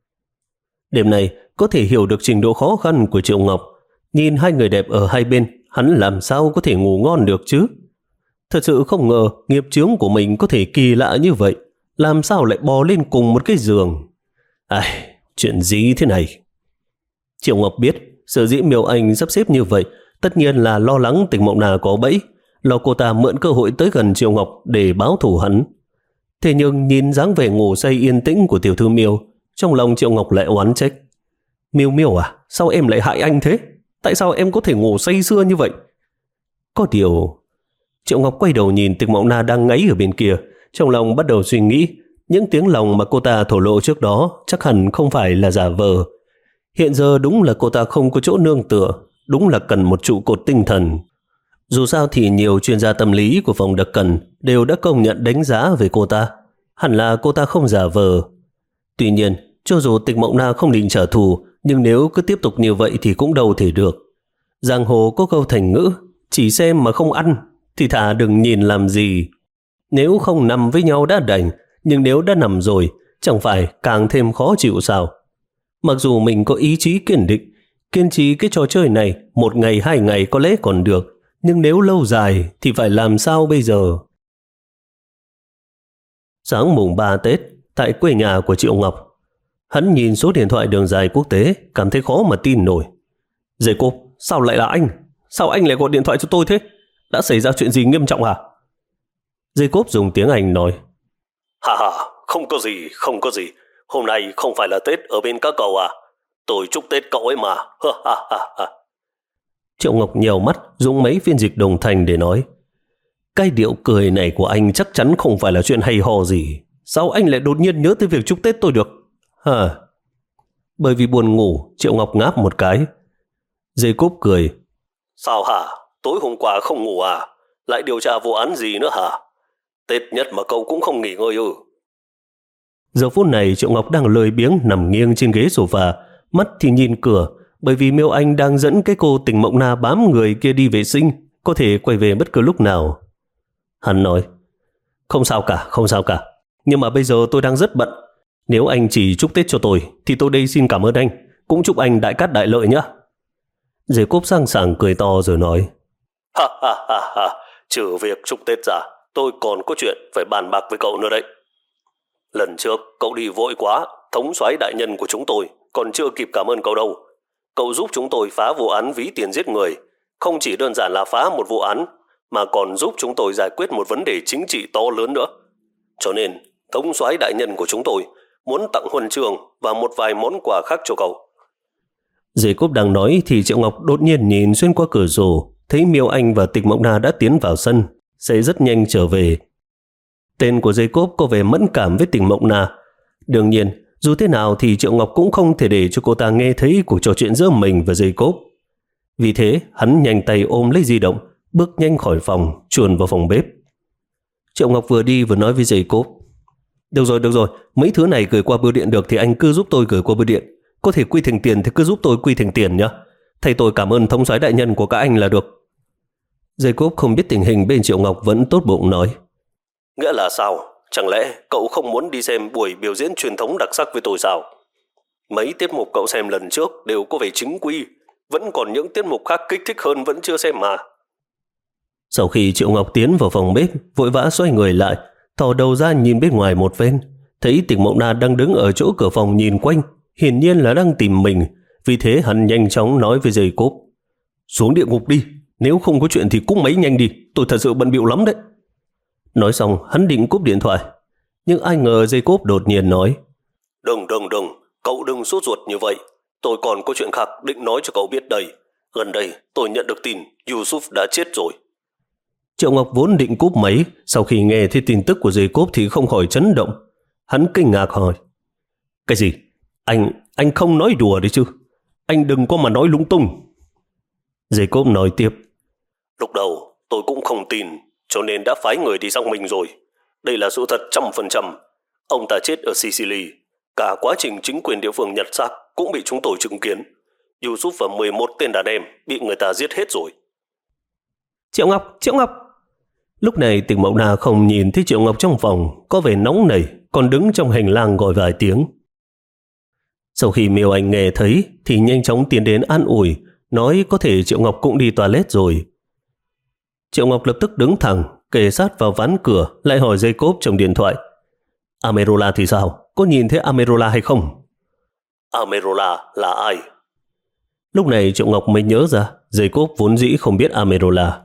Đêm này có thể hiểu được trình độ khó khăn của Triệu Ngọc. Nhìn hai người đẹp ở hai bên, hắn làm sao có thể ngủ ngon được chứ? Thật sự không ngờ nghiệp chướng của mình có thể kỳ lạ như vậy. Làm sao lại bò lên cùng một cái giường? Ai, chuyện gì thế này? Triệu Ngọc biết sở dĩ Miêu Anh sắp xếp như vậy tất nhiên là lo lắng Tịch Mộng Na có bẫy, lo cô ta mượn cơ hội tới gần Triệu Ngọc để báo thù hắn. Thế nhưng nhìn dáng vẻ ngủ say yên tĩnh của tiểu thư Miêu, trong lòng Triệu Ngọc lại oán trách. Miêu Miêu à, sao em lại hại anh thế? Tại sao em có thể ngủ say sưa như vậy? Có điều... Triệu Ngọc quay đầu nhìn Tịch Mộng Na đang ngáy ở bên kia, trong lòng bắt đầu suy nghĩ, những tiếng lòng mà cô ta thổ lộ trước đó chắc hẳn không phải là giả vờ. Hiện giờ đúng là cô ta không có chỗ nương tựa, đúng là cần một trụ cột tinh thần. Dù sao thì nhiều chuyên gia tâm lý của phòng đặc cần đều đã công nhận đánh giá về cô ta, hẳn là cô ta không giả vờ. Tuy nhiên, cho dù Tịch Mộng Na không định trả thù, nhưng nếu cứ tiếp tục như vậy thì cũng đâu thể được. Giang hồ có câu thành ngữ, chỉ xem mà không ăn thì thà đừng nhìn làm gì. Nếu không nằm với nhau đã đành, nhưng nếu đã nằm rồi, chẳng phải càng thêm khó chịu sao? Mặc dù mình có ý chí kiên định, kiên trì cái trò chơi này một ngày hai ngày có lẽ còn được, nhưng nếu lâu dài thì phải làm sao bây giờ? Sáng mùng ba Tết, tại quê nhà của Triệu Ngọc, hắn nhìn số điện thoại đường dài quốc tế, cảm thấy khó mà tin nổi. Dây cô, sao lại là anh? Sao anh lại gọi điện thoại cho tôi thế? Đã xảy ra chuyện gì nghiêm trọng hả? Jacob dùng tiếng Anh nói. Hà hà, không có gì, không có gì. Hôm nay không phải là Tết ở bên các cậu à? Tôi chúc Tết cậu ấy mà. Triệu Ngọc nhèo mắt dùng mấy phiên dịch đồng thành để nói. Cái điệu cười này của anh chắc chắn không phải là chuyện hay ho gì. Sao anh lại đột nhiên nhớ tới việc chúc Tết tôi được? Hả? Bởi vì buồn ngủ, Triệu Ngọc ngáp một cái. Jacob cười. Sao hả? Tối hôm qua không ngủ à? Lại điều tra vụ án gì nữa hả? Tết nhất mà cậu cũng không nghỉ ngơi ư? Giờ phút này Triệu Ngọc đang lười biếng nằm nghiêng trên ghế sofa, mắt thì nhìn cửa, bởi vì Miêu Anh đang dẫn cái cô Tình Mộng Na bám người kia đi vệ sinh, có thể quay về bất cứ lúc nào. Hắn nói, không sao cả, không sao cả, nhưng mà bây giờ tôi đang rất bận. Nếu anh chỉ chúc Tết cho tôi thì tôi đây xin cảm ơn anh, cũng chúc anh đại cát đại lợi nhé. Jacob sang sảng cười to rồi nói, ha ha ha ha, trừ việc chúc Tết ra, tôi còn có chuyện phải bàn bạc với cậu nữa đấy. Lần trước cậu đi vội quá, thống soái đại nhân của chúng tôi còn chưa kịp cảm ơn cậu đâu. Cậu giúp chúng tôi phá vụ án ví tiền giết người, không chỉ đơn giản là phá một vụ án, mà còn giúp chúng tôi giải quyết một vấn đề chính trị to lớn nữa. Cho nên, thống soái đại nhân của chúng tôi muốn tặng huân chương và một vài món quà khác cho cậu. Jacob đang nói thì Triệu Ngọc đột nhiên nhìn xuyên qua cửa sổ, thấy Miêu Anh và Tịch Mộng Na đã tiến vào sân, sẽ rất nhanh trở về. Tên của Jacob có vẻ mẫn cảm với Tình Mộng Na. Đương nhiên, dù thế nào thì Triệu Ngọc cũng không thể để cho cô ta nghe thấy cuộc trò chuyện giữa mình và Jacob. Vì thế, hắn nhanh tay ôm lấy di động, bước nhanh khỏi phòng, chuồn vào phòng bếp. Triệu Ngọc vừa đi vừa nói với Jacob, được rồi, được rồi, mấy thứ này gửi qua bưu điện được thì anh cứ giúp tôi gửi qua bưu điện. Có thể quy thành tiền thì cứ giúp tôi quy thành tiền nhé. Thầy tôi cảm ơn thống soái đại nhân của các anh là được. Jacob không biết tình hình bên Triệu Ngọc vẫn tốt bụng nói, nghĩa là sao? Chẳng lẽ cậu không muốn đi xem buổi biểu diễn truyền thống đặc sắc với tôi sao? Mấy tiết mục cậu xem lần trước đều có vẻ chính quy, vẫn còn những tiết mục khác kích thích hơn vẫn chưa xem mà. Sau khi Triệu Ngọc tiến vào phòng bếp, vội vã xoay người lại, thò đầu ra nhìn bên ngoài một phen, thấy Tình Mộng Na đang đứng ở chỗ cửa phòng nhìn quanh, hiển nhiên là đang tìm mình. Vì thế hắn nhanh chóng nói với Jacob, xuống địa ngục đi, nếu không có chuyện thì cúp máy nhanh đi, tôi thật sự bận bịu lắm đấy. Nói xong hắn định cúp điện thoại, nhưng ai ngờ Jacob đột nhiên nói, đừng đừng đừng, cậu đừng sốt ruột như vậy, tôi còn có chuyện khác định nói cho cậu biết đây. Gần đây tôi nhận được tin Yusuf đã chết rồi. Triệu Ngọc vốn định cúp máy, sau khi nghe thấy tin tức của Jacob thì không khỏi chấn động. Hắn kinh ngạc hỏi, cái gì? Anh, anh không nói đùa đấy chứ? Anh đừng có mà nói lung tung. Jacob nói tiếp, lúc đầu tôi cũng không tin, cho nên đã phái người đi xác minh rồi. Đây là sự thật trăm phần trăm. Ông ta chết ở Sicily. Cả quá trình chính quyền địa phương nhặt xác cũng bị chúng tôi chứng kiến. Yusuf và mười một tên đàn em bị người ta giết hết rồi. Triệu Ngọc, Triệu Ngọc. Lúc này Tình Mộng Na không nhìn thấy Triệu Ngọc trong phòng, có vẻ nóng nảy, còn đứng trong hành lang gọi vài tiếng. Sau khi Miêu Anh nghe thấy thì nhanh chóng tiến đến an ủi, nói có thể Triệu Ngọc cũng đi toilet rồi. Triệu Ngọc lập tức đứng thẳng, kề sát vào ván cửa, lại hỏi Jacob trong điện thoại, Amerola thì sao? Có nhìn thấy Amerola hay không? Amerola là ai? Lúc này Triệu Ngọc mới nhớ ra Jacob vốn dĩ không biết Amerola.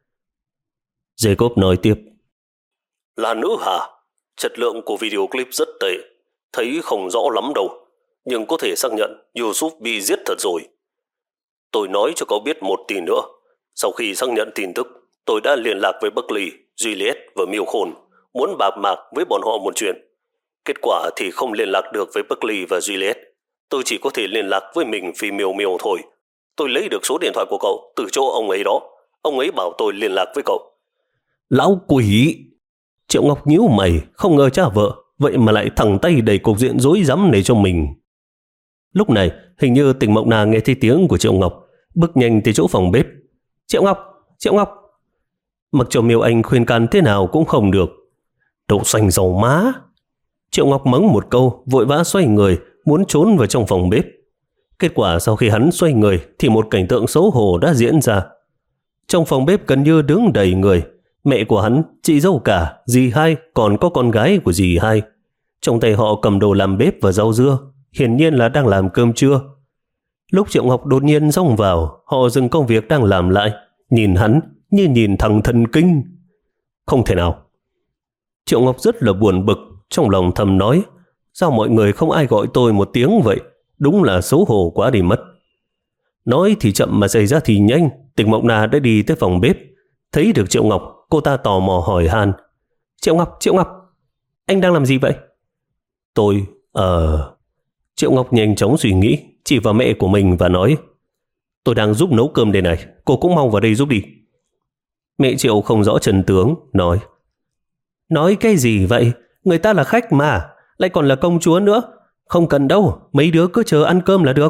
Jacob nói tiếp, là nữ hả? Chất lượng của video clip rất tệ, thấy không rõ lắm đâu, nhưng có thể xác nhận Yusuf bị giết thật rồi. Tôi nói cho cậu biết một tin nữa. Sau khi xác nhận tin tức, tôi đã liên lạc với Buckley, Juliet và Miêu Khôn, muốn bạc mạc với bọn họ một chuyện. Kết quả thì không liên lạc được với Buckley và Juliet. Tôi chỉ có thể liên lạc với mình Phi Miêu Miêu thôi. Tôi lấy được số điện thoại của cậu từ chỗ ông ấy đó. Ông ấy bảo tôi liên lạc với cậu. Lão quỷ! Triệu Ngọc nhíu mày, không ngờ cha vợ vậy mà lại thẳng tay đẩy cục diện rối rắm này cho mình. Lúc này hình như Tình Mộng Na nghe thấy tiếng của Triệu Ngọc, bước nhanh tới chỗ phòng bếp. Triệu Ngọc! Triệu Ngọc! Mặc cho Miêu Anh khuyên can thế nào cũng không được. Đậu xanh dầu má! Triệu Ngọc mắng một câu, vội vã xoay người, muốn trốn vào trong phòng bếp. Kết quả sau khi hắn xoay người thì một cảnh tượng xấu hổ đã diễn ra. Trong phòng bếp gần như đứng đầy người. Mẹ của hắn, chị dâu cả, dì hai, còn có con gái của dì hai. Trong tay họ cầm đồ làm bếp và rau dưa, hiển nhiên là đang làm cơm trưa. Lúc Triệu Ngọc đột nhiên xông vào, họ dừng công việc đang làm lại, nhìn hắn như nhìn thằng thần kinh. Không thể nào. Triệu Ngọc rất là buồn bực, trong lòng thầm nói, sao mọi người không ai gọi tôi một tiếng vậy? Đúng là xấu hổ quá đi mất. Nói thì chậm mà xảy ra thì nhanh. Tình Mộng Na đã đi tới phòng bếp. Thấy được Triệu Ngọc, cô ta tò mò hỏi han, Triệu Ngọc, Triệu Ngọc, anh đang làm gì vậy? Tôi, ờ... Triệu Ngọc nhanh chóng suy nghĩ, chỉ vào mẹ của mình và nói, tôi đang giúp nấu cơm đây này, cô cũng mau vào đây giúp đi. Mẹ Triệu không rõ chân tướng, nói, nói cái gì vậy? Người ta là khách mà, lại còn là công chúa nữa. Không cần đâu, mấy đứa cứ chờ ăn cơm là được.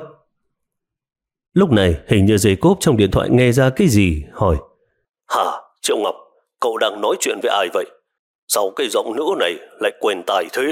Lúc này hình như Jacob trong điện thoại nghe ra cái gì, hỏi: Hả, Triệu Ngọc, cậu đang nói chuyện với ai vậy? Sao cái giọng nữ này lại quen tai thế?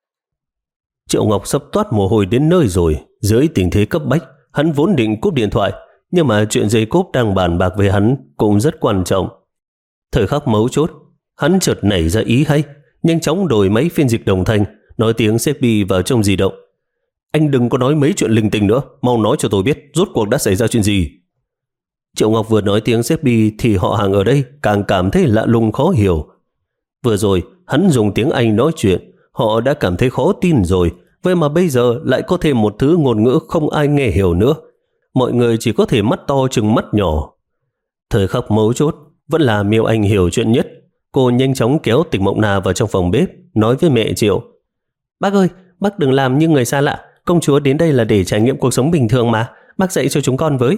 Triệu Ngọc sắp toát mồ hôi đến nơi rồi. Dưới tình thế cấp bách, hắn vốn định cúp điện thoại, nhưng mà chuyện Jacob đang bàn bạc với hắn cũng rất quan trọng. Thời khắc mấu chốt, hắn chợt nảy ra ý hay, nhanh chóng đổi máy phiên dịch đồng thanh, nói tiếng Sepi vào trong di động. Anh đừng có nói mấy chuyện linh tinh nữa, mau nói cho tôi biết rốt cuộc đã xảy ra chuyện gì. Triệu Ngọc vừa nói tiếng Sepi thì họ hàng ở đây càng cảm thấy lạ lùng khó hiểu. Vừa rồi hắn dùng tiếng Anh nói chuyện, họ đã cảm thấy khó tin rồi, vậy mà bây giờ lại có thêm một thứ ngôn ngữ không ai nghe hiểu nữa. Mọi người chỉ có thể mắt to chừng mắt nhỏ. Thời khắc mấu chốt vẫn là Miêu Anh hiểu chuyện nhất. Cô nhanh chóng kéo Tịch Mộng Na vào trong phòng bếp, nói với mẹ Triệu: Bác ơi, bác đừng làm như người xa lạ. Công chúa đến đây là để trải nghiệm cuộc sống bình thường mà. Bác dạy cho chúng con với.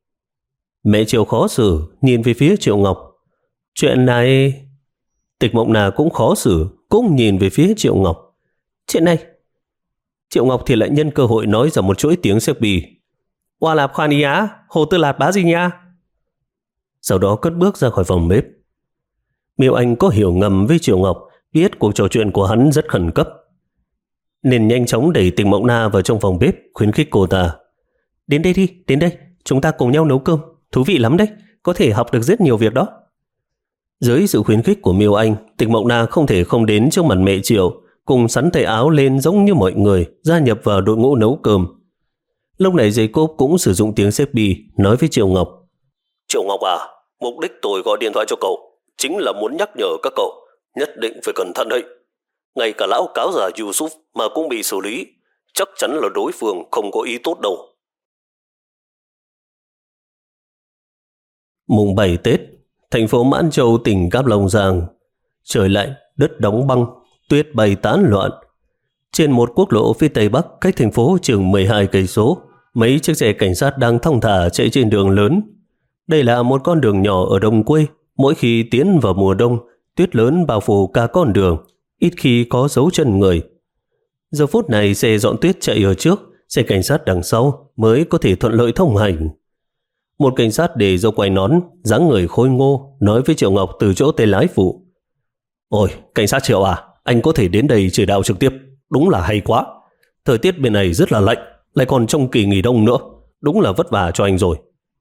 Mẹ Triệu khó xử, nhìn về phía Triệu Ngọc. Chuyện này... Tịch Mộng Na cũng khó xử, cũng nhìn về phía Triệu Ngọc. Chuyện này... Triệu Ngọc thì lại nhân cơ hội nói ra một chuỗi tiếng xếp bì. Hoa lạp khoan ý á, hồ tư lạt bá gì nha. Sau đó cất bước ra khỏi phòng bếp. Miêu Anh có hiểu ngầm với Triệu Ngọc, biết cuộc trò chuyện của hắn rất khẩn cấp, nên nhanh chóng đẩy Tịch Mộng Na vào trong phòng bếp, khuyến khích cô ta. Đến đây đi, đến đây, chúng ta cùng nhau nấu cơm, thú vị lắm đấy, có thể học được rất nhiều việc đó. Dưới sự khuyến khích của Miêu Anh, Tịch Mộng Na không thể không đến trước mặt mẹ Triệu, cùng sắn tay áo lên giống như mọi người, gia nhập vào đội ngũ nấu cơm. Lúc này Jacob cũng sử dụng tiếng xếp bì, nói với Triệu Ngọc. Triệu Ngọc à, mục đích tôi gọi điện thoại cho cậu chính là muốn nhắc nhở các cậu nhất định phải cẩn thận đấy. Ngay cả lão cáo già Yusuf mà cũng bị xử lý, chắc chắn là đối phương không có ý tốt đâu. Mùng bảy Tết, thành phố Mãn Châu, tỉnh Cáp Long Giang. Trời lạnh, đất đóng băng, tuyết bay tán loạn. Trên một quốc lộ phía tây bắc cách thành phố chừng mười hai cây số, mấy chiếc xe cảnh sát đang thong thả chạy trên đường lớn. Đây là một con đường nhỏ ở đồng quê. Mỗi khi tiến vào mùa đông, tuyết lớn bao phủ cả con đường, ít khi có dấu chân người. Giờ phút này xe dọn tuyết chạy ở trước, xe cảnh sát đằng sau mới có thể thuận lợi thông hành. Một cảnh sát để dâu quai nón, dáng người khôi ngô, nói với Triệu Ngọc từ chỗ tay lái phụ. Ôi, cảnh sát Triệu à, anh có thể đến đây chỉ đạo trực tiếp, đúng là hay quá. Thời tiết bên này rất là lạnh, lại còn trong kỳ nghỉ đông nữa, đúng là vất vả cho anh rồi.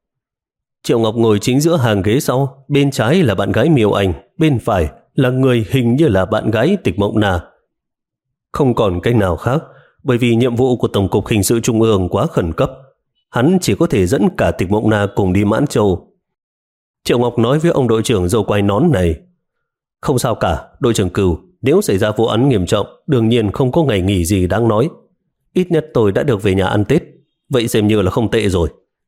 Triệu Ngọc ngồi chính giữa hàng ghế sau, bên trái là bạn gái Miêu Anh, bên phải là người hình như là bạn gái Tịch Mộng Na. Không còn cách nào khác, bởi vì nhiệm vụ của Tổng cục Hình sự Trung ương quá khẩn cấp, hắn chỉ có thể dẫn cả Tịch Mộng Na cùng đi Mãn Châu. Triệu Ngọc nói với ông đội trưởng râu quai nón này. Không sao cả, đội trưởng Cừu, nếu xảy ra vụ án nghiêm trọng, đương nhiên không có ngày nghỉ gì đáng nói. Ít nhất tôi đã được về nhà ăn Tết, vậy xem như là không tệ rồi.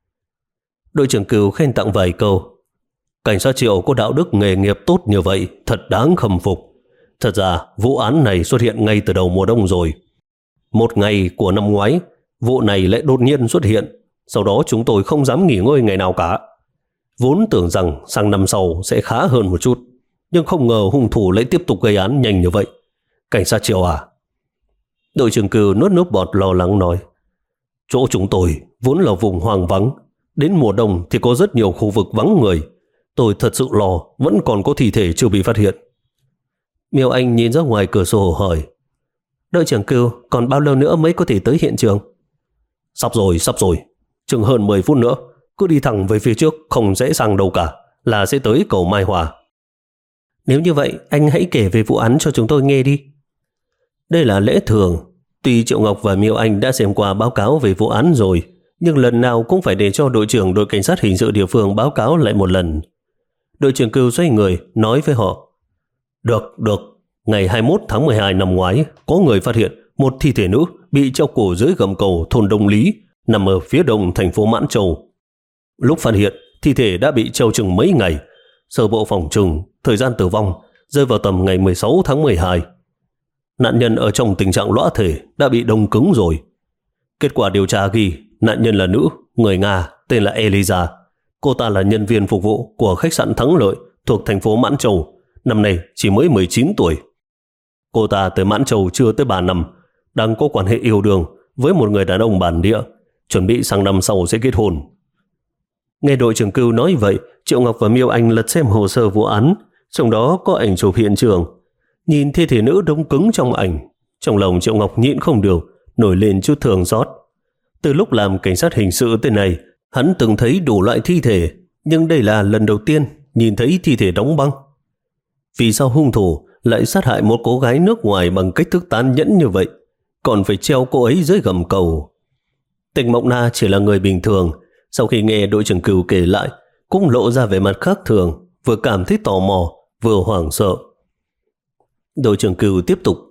Đội trưởng Cừu khen tặng vài câu. Cảnh sát Triệu có đạo đức nghề nghiệp tốt như vậy, thật đáng khâm phục. Thật ra, vụ án này xuất hiện ngay từ đầu mùa đông rồi. Một ngày của năm ngoái, vụ này lại đột nhiên xuất hiện. Sau đó chúng tôi không dám nghỉ ngơi ngày nào cả. Vốn tưởng rằng sang năm sau sẽ khá hơn một chút, nhưng không ngờ hung thủ lại tiếp tục gây án nhanh như vậy. Cảnh sát Triệu à? Đội trưởng Cừu nuốt nước bọt lo lắng nói. Chỗ chúng tôi vốn là vùng hoang vắng. Đến mùa đông thì có rất nhiều khu vực vắng người. Tôi thật sự lo vẫn còn có thi thể chưa bị phát hiện. Miêu Anh nhìn ra ngoài cửa sổ hỏi. Đội trưởng Cừu, còn bao lâu nữa mới có thể tới hiện trường? Sắp rồi, sắp rồi. Chừng hơn mười phút nữa. Cứ đi thẳng về phía trước, không dễ sang đâu cả, là sẽ tới cầu Mai Hòa. Nếu như vậy, anh hãy kể về vụ án cho chúng tôi nghe đi. Đây là lẽ thường. Tuy Triệu Ngọc và Miêu Anh đã xem qua báo cáo về vụ án rồi, nhưng lần nào cũng phải để cho đội trưởng đội cảnh sát hình sự địa phương báo cáo lại một lần. Đội trưởng Cừu xoay người, nói với họ. Được, được. Ngày hai mươi mốt tháng mười hai năm ngoái, có người phát hiện một thi thể nữ bị treo cổ dưới gầm cầu thôn Đông Lý, nằm ở phía đông thành phố Mãn Châu. Lúc phát hiện, thi thể đã bị treo chừng mấy ngày. Sơ bộ phỏng chừng, thời gian tử vong rơi vào tầm ngày mười sáu tháng mười hai. Nạn nhân ở trong tình trạng lõa thể, đã bị đông cứng rồi. Kết quả điều tra ghi nạn nhân là nữ, người Nga, tên là Eliza. Cô ta là nhân viên phục vụ của khách sạn Thắng Lợi thuộc thành phố Mãn Châu, năm nay chỉ mới mười chín tuổi. Cô ta tới Mãn Châu chưa tới ba năm, đang có quan hệ yêu đương với một người đàn ông bản địa, chuẩn bị sang năm sau sẽ kết hôn. Nghe đội trưởng Cưu nói vậy, Triệu Ngọc và Miêu Anh lật xem hồ sơ vụ án, trong đó có ảnh chụp hiện trường. Nhìn thi thể nữ đông cứng trong ảnh, trong lòng Triệu Ngọc nhịn không được, nổi lên chút thương xót. Từ lúc làm cảnh sát hình sự tới này, hắn từng thấy đủ loại thi thể, nhưng đây là lần đầu tiên nhìn thấy thi thể đóng băng. Vì sao hung thủ lại sát hại một cô gái nước ngoài bằng cách thức tàn nhẫn như vậy, còn phải treo cô ấy dưới gầm cầu? Tịch Mộng Na chỉ là người bình thường, sau khi nghe đội trưởng Cừu kể lại, cũng lộ ra vẻ mặt khác thường, vừa cảm thấy tò mò, vừa hoảng sợ. Đội trưởng Cừu tiếp tục.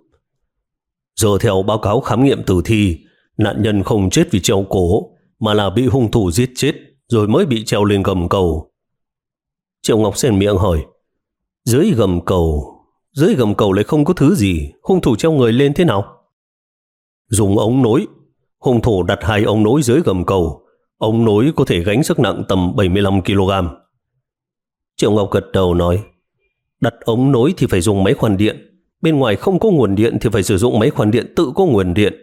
Giờ theo báo cáo khám nghiệm tử thi, nạn nhân không chết vì treo cổ, mà là bị hung thủ giết chết rồi mới bị treo lên gầm cầu. Triệu Ngọc xen miệng hỏi, dưới gầm cầu, dưới gầm cầu lại không có thứ gì, hung thủ treo người lên thế nào? Dùng ống nối, hung thủ đặt hai ống nối dưới gầm cầu, ống nối có thể gánh sức nặng tầm bảy mươi lăm ki lô gam. Triệu Ngọc gật đầu nói, đặt ống nối thì phải dùng máy khoan điện, bên ngoài không có nguồn điện thì phải sử dụng máy khoan điện tự có nguồn điện.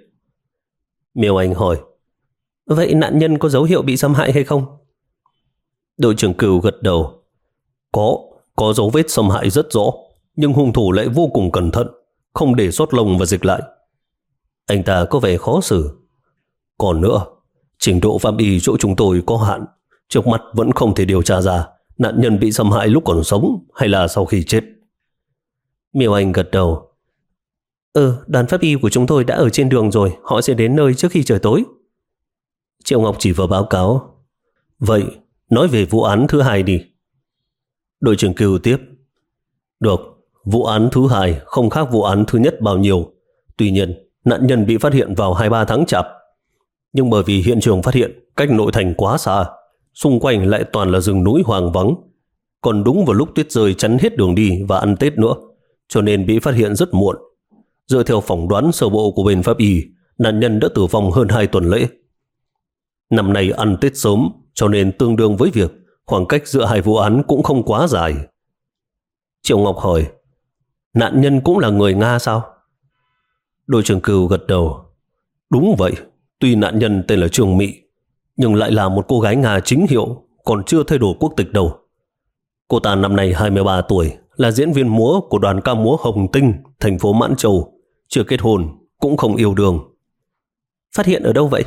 Miêu Anh hỏi, vậy nạn nhân có dấu hiệu bị xâm hại hay không? Đội trưởng Cừu gật đầu, có, có dấu vết xâm hại rất rõ, nhưng hung thủ lại vô cùng cẩn thận, không để sót lông và dịch lại. Anh ta có vẻ khó xử. Còn nữa, trình độ pháp y chỗ chúng tôi có hạn, trước mắt vẫn không thể điều tra ra nạn nhân bị xâm hại lúc còn sống hay là sau khi chết. Miêu Anh gật đầu. Ừ, đoàn pháp y của chúng tôi đã ở trên đường rồi, họ sẽ đến nơi trước khi trời tối. Triệu Ngọc chỉ vào báo cáo. Vậy, nói về vụ án thứ hai đi. Đội trưởng Cừu tiếp. Được, vụ án thứ hai không khác vụ án thứ nhất bao nhiêu. Tuy nhiên, nạn nhân bị phát hiện vào hai mươi ba tháng Chạp. Nhưng bởi vì hiện trường phát hiện cách nội thành quá xa, xung quanh lại toàn là rừng núi hoang vắng, còn đúng vào lúc tuyết rơi chắn hết đường đi và ăn Tết nữa, cho nên bị phát hiện rất muộn. Dựa theo phỏng đoán sơ bộ của bên pháp y, nạn nhân đã tử vong hơn hai tuần lễ. Năm nay ăn Tết sớm, cho nên tương đương với việc khoảng cách giữa hai vụ án cũng không quá dài. Triệu Ngọc hỏi, nạn nhân cũng là người Nga sao? Đội trưởng Cừu gật đầu. Đúng vậy, tuy nạn nhân tên là Trương Mị, nhưng lại là một cô gái Nga chính hiệu, còn chưa thay đổi quốc tịch đâu. Cô ta năm nay hai mươi ba tuổi, là diễn viên múa của đoàn ca múa Hồng Tinh, thành phố Mãn Châu, chưa kết hôn, cũng không yêu đương. Phát hiện ở đâu vậy?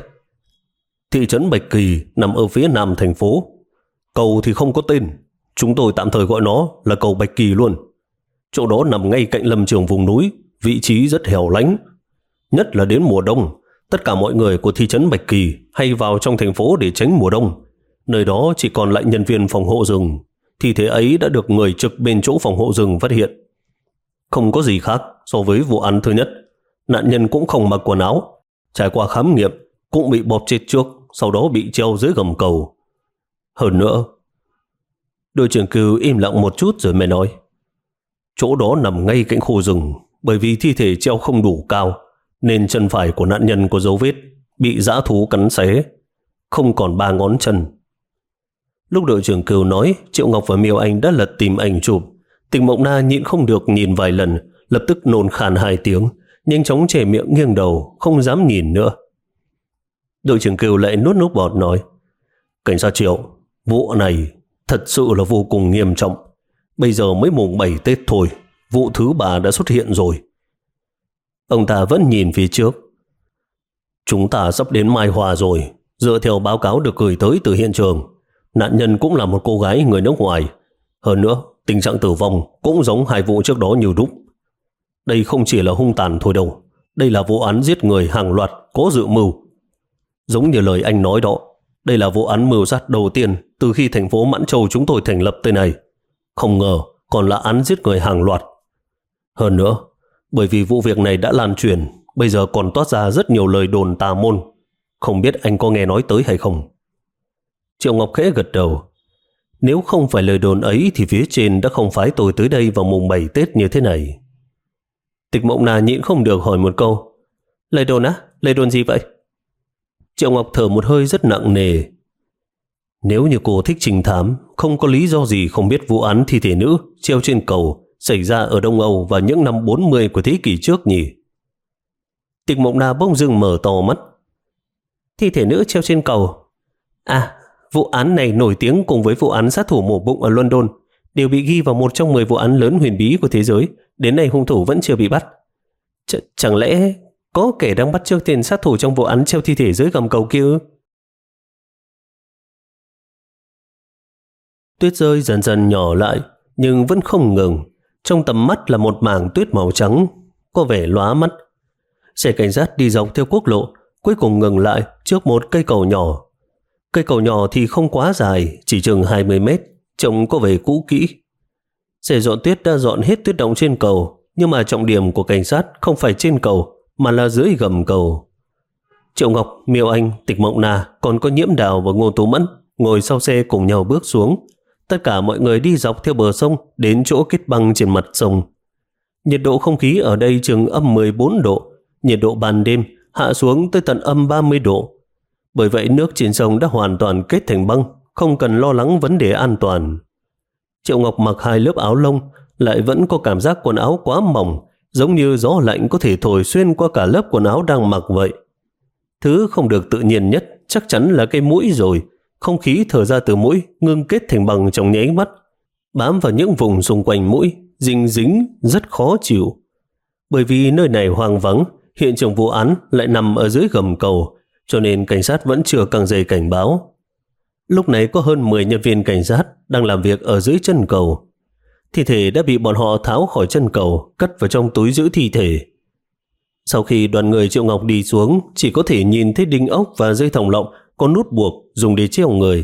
Thị trấn Bạch Kỳ nằm ở phía nam thành phố. Cầu thì không có tên, chúng tôi tạm thời gọi nó là cầu Bạch Kỳ luôn. Chỗ đó nằm ngay cạnh lâm trường vùng núi, vị trí rất hẻo lánh. Nhất là đến mùa đông, tất cả mọi người của thị trấn Bạch Kỳ hay vào trong thành phố để tránh mùa đông. Nơi đó chỉ còn lại nhân viên phòng hộ rừng. Thi thể ấy đã được người trực bên chỗ phòng hộ rừng phát hiện. Không có gì khác so với vụ án thứ nhất. Nạn nhân cũng không mặc quần áo, trải qua khám nghiệm cũng bị bóp chết trước, sau đó bị treo dưới gầm cầu. Hơn nữa, đội trưởng Cừu im lặng một chút rồi mới nói, chỗ đó nằm ngay cạnh khu rừng, bởi vì thi thể treo không đủ cao nên chân phải của nạn nhân có dấu vết bị dã thú cắn xé, không còn ba ngón chân. Lúc đội trưởng Cừu nói, Triệu Ngọc và Miêu Anh đã lật tìm ảnh chụp. Tịch Mộng Na nhịn không được nhìn vài lần, lập tức nôn khan hai tiếng, nhanh chóng che miệng nghiêng đầu, không dám nhìn nữa. Đội trưởng Cừu lại nuốt nước bọt nói, cảnh sát Triệu, vụ này thật sự là vô cùng nghiêm trọng. Bây giờ mới mùng bảy Tết thôi, vụ thứ ba đã xuất hiện rồi. Ông ta vẫn nhìn phía trước. Chúng ta sắp đến Mai Hòa rồi. Dựa theo báo cáo được gửi tới từ hiện trường, nạn nhân cũng là một cô gái người nước ngoài. Hơn nữa, tình trạng tử vong cũng giống hai vụ trước đó như đúc. Đây không chỉ là hung tàn thôi đâu, đây là vụ án giết người hàng loạt có dự mưu. Giống như lời anh nói đó, đây là vụ án mưu sát đầu tiên từ khi thành phố Mãn Châu chúng tôi thành lập tới này. Không ngờ còn là án giết người hàng loạt. Hơn nữa, bởi vì vụ việc này đã lan truyền, bây giờ còn toát ra rất nhiều lời đồn tà môn. Không biết anh có nghe nói tới hay không? Triệu Ngọc khẽ gật đầu. Nếu không phải lời đồn ấy thì phía trên đã không phái tôi tới đây vào mùng bảy Tết như thế này. Tịch Mộng Na nhịn không được hỏi một câu. Lời đồn á? Lời đồn gì vậy? Triệu Ngọc thở một hơi rất nặng nề. Nếu như cô thích trinh thám, không có lý do gì không biết vụ án thi thể nữ treo trên cầu xảy ra ở Đông Âu vào những năm bốn mươi của thế kỷ trước nhỉ? Tịch Mộng Na bỗng dưng mở to mắt. Thi thể nữ treo trên cầu. À, vụ án này nổi tiếng cùng với vụ án sát thủ mổ bụng ở London, đều bị ghi vào một trong mười vụ án lớn huyền bí của thế giới. Đến nay hung thủ vẫn chưa bị bắt. Ch chẳng lẽ có kẻ đang bắt chước tên sát thủ trong vụ án treo thi thể dưới gầm cầu kia? Tuyết rơi dần dần nhỏ lại, nhưng vẫn không ngừng. Trong tầm mắt là một mảng tuyết màu trắng, có vẻ lóa mắt. Xe cảnh sát đi dọc theo quốc lộ, cuối cùng ngừng lại trước một cây cầu nhỏ. Cây cầu nhỏ thì không quá dài, chỉ chừng hai mươi mét, trông có vẻ cũ kỹ. Xe dọn tuyết đã dọn hết tuyết động trên cầu, nhưng mà trọng điểm của cảnh sát không phải trên cầu, mà là dưới gầm cầu. Triệu Ngọc, Miêu Anh, Tịch Mộng Na, còn có Nhiễm Đào và Ngô Tú Mẫn ngồi sau xe cùng nhau bước xuống. Tất cả mọi người đi dọc theo bờ sông đến chỗ kết băng trên mặt sông. Nhiệt độ không khí ở đây chừng âm mười bốn độ, nhiệt độ ban đêm hạ xuống tới tận âm ba mươi độ. Bởi vậy nước trên sông đã hoàn toàn kết thành băng, không cần lo lắng vấn đề an toàn. Triệu Ngọc mặc hai lớp áo lông, lại vẫn có cảm giác quần áo quá mỏng, giống như gió lạnh có thể thổi xuyên qua cả lớp quần áo đang mặc vậy. Thứ không được tự nhiên nhất chắc chắn là cái mũi rồi. Không khí thở ra từ mũi ngưng kết thành băng trong nháy mắt, bám vào những vùng xung quanh mũi, dính dính rất khó chịu. Bởi vì nơi này hoang vắng, hiện trường vụ án lại nằm ở dưới gầm cầu, cho nên cảnh sát vẫn chưa căng dây cảnh báo. Lúc này có hơn mười nhân viên cảnh sát đang làm việc ở dưới chân cầu. Thi thể đã bị bọn họ tháo khỏi chân cầu, cất vào trong túi giữ thi thể. Sau khi đoàn người Triệu Ngọc đi xuống, chỉ có thể nhìn thấy đinh ốc và dây thòng lọng có nút buộc dùng để treo người.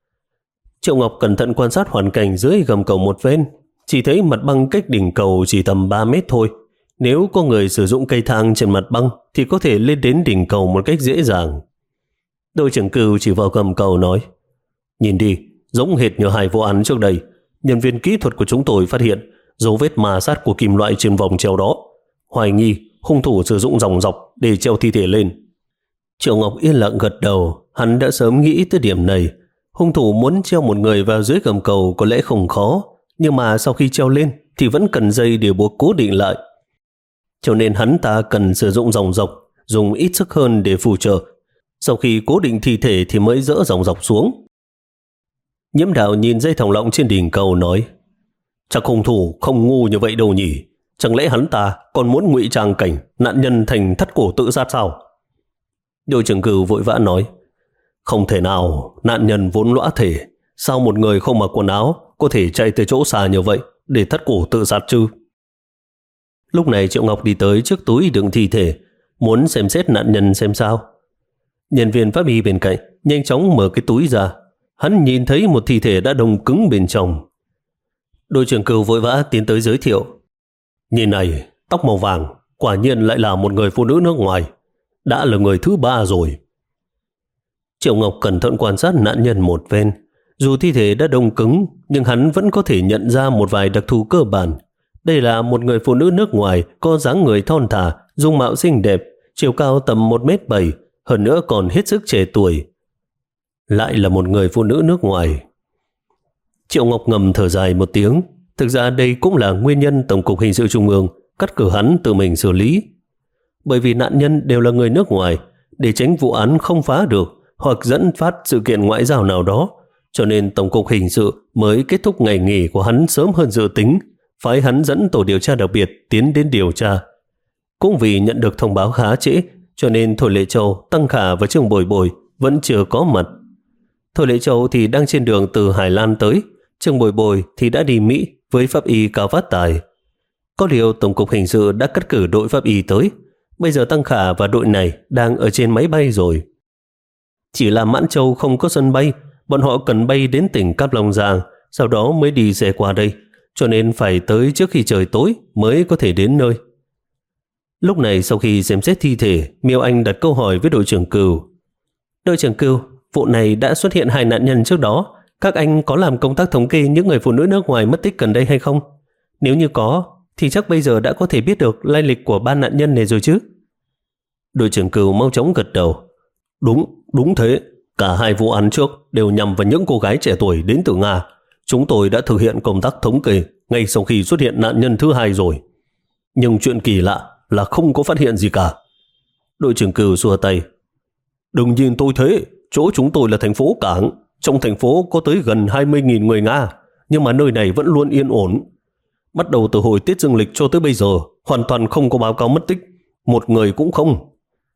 Triệu Ngọc cẩn thận quan sát hoàn cảnh dưới gầm cầu một ven, chỉ thấy mặt băng cách đỉnh cầu chỉ tầm ba mét thôi. Nếu có người sử dụng cây thang trên mặt băng thì có thể lên đến đỉnh cầu một cách dễ dàng. Đội trưởng Cừu chỉ vào gầm cầu nói: Nhìn đi, giống hệt như hai vụ án trước đây. Nhân viên kỹ thuật của chúng tôi phát hiện dấu vết ma sát của kim loại trên vòng treo đó. Hoài nghi hung thủ sử dụng dòng dọc để treo thi thể lên. Triệu Ngọc yên lặng gật đầu, hắn đã sớm nghĩ tới điểm này. Hung thủ muốn treo một người vào dưới gầm cầu có lẽ không khó, nhưng mà sau khi treo lên thì vẫn cần dây để buộc cố định lại. Cho nên hắn ta cần sử dụng dòng dọc, dùng ít sức hơn để phù trợ. Sau khi cố định thi thể thì mới dỡ dòng dọc xuống. Nhiễm Đào nhìn dây thòng lọng trên đỉnh cầu nói: Chắc hung thủ không ngu như vậy đâu nhỉ? Chẳng lẽ hắn ta còn muốn ngụy trang cảnh nạn nhân thành thắt cổ tự sát sao? Đội trưởng Cừu vội vã nói: Không thể nào, nạn nhân vốn lõa thể, sao một người không mặc quần áo có thể chạy tới chỗ xa như vậy để thắt cổ tự sát chứ? Lúc này Triệu Ngọc đi tới trước túi đựng thi thể, muốn xem xét nạn nhân xem sao. Nhân viên pháp y bên cạnh nhanh chóng mở cái túi ra, hắn nhìn thấy một thi thể đã đông cứng bên trong. Đội trưởng Cừu vội vã tiến tới giới thiệu: Nhìn này, tóc màu vàng, quả nhiên lại là một người phụ nữ nước ngoài, đã là người thứ ba rồi. Triệu Ngọc cẩn thận quan sát nạn nhân một ven. Dù thi thể đã đông cứng, nhưng hắn vẫn có thể nhận ra một vài đặc thù cơ bản. Đây là một người phụ nữ nước ngoài, có dáng người thon thả, dung mạo xinh đẹp, chiều cao tầm một mét bảy, hơn nữa còn hết sức trẻ tuổi. Lại là một người phụ nữ nước ngoài. Triệu Ngọc ngầm thở dài một tiếng. Thực ra đây cũng là nguyên nhân Tổng cục Hình sự Trung ương cắt cử hắn tự mình xử lý. Bởi vì nạn nhân đều là người nước ngoài, để tránh vụ án không phá được hoặc dẫn phát sự kiện ngoại giao nào đó, cho nên Tổng cục Hình sự mới kết thúc ngày nghỉ của hắn sớm hơn dự tính, phái hắn dẫn tổ điều tra đặc biệt tiến đến điều tra. Cũng vì nhận được thông báo khá trễ, cho nên Thôi Lệ Châu, Tăng Khả và Trương Bồi Bồi vẫn chưa có mặt. Thôi Lệ Châu thì đang trên đường từ Hải Lan tới, Trương Bồi Bồi thì đã đi Mỹ với pháp y Cao Phát Tài. Có điều Tổng cục Hình sự đã cắt cử đội pháp y tới, bây giờ Tăng Khả và đội này đang ở trên máy bay rồi. Chỉ là Mãn Châu không có sân bay, bọn họ cần bay đến tỉnh Cáp Long Giang, sau đó mới đi xe qua đây, cho nên phải tới trước khi trời tối mới có thể đến nơi. Lúc này sau khi xem xét thi thể, Miêu Anh đặt câu hỏi với đội trưởng Cừu. Đội trưởng Cừu, vụ này đã xuất hiện hai nạn nhân trước đó, các anh có làm công tác thống kê những người phụ nữ nước ngoài mất tích gần đây hay không? Nếu như có, thì chắc bây giờ đã có thể biết được lai lịch của ba nạn nhân này rồi chứ? Đội trưởng Cừu mau chóng gật đầu. Đúng, đúng thế. Cả hai vụ án trước đều nhằm vào những cô gái trẻ tuổi đến từ Nga. Chúng tôi đã thực hiện công tác thống kê, ngay sau khi xuất hiện nạn nhân thứ hai rồi. Nhưng chuyện kỳ lạ là không có phát hiện gì cả. Đội trưởng Cừu xua tay. Đừng nhìn tôi thế, chỗ chúng tôi là thành phố cảng. Trong thành phố có tới gần hai mươi nghìn người Nga, nhưng mà nơi này vẫn luôn yên ổn. Bắt đầu từ hồi Tết Dương lịch cho tới bây giờ, hoàn toàn không có báo cáo mất tích. Một người cũng không.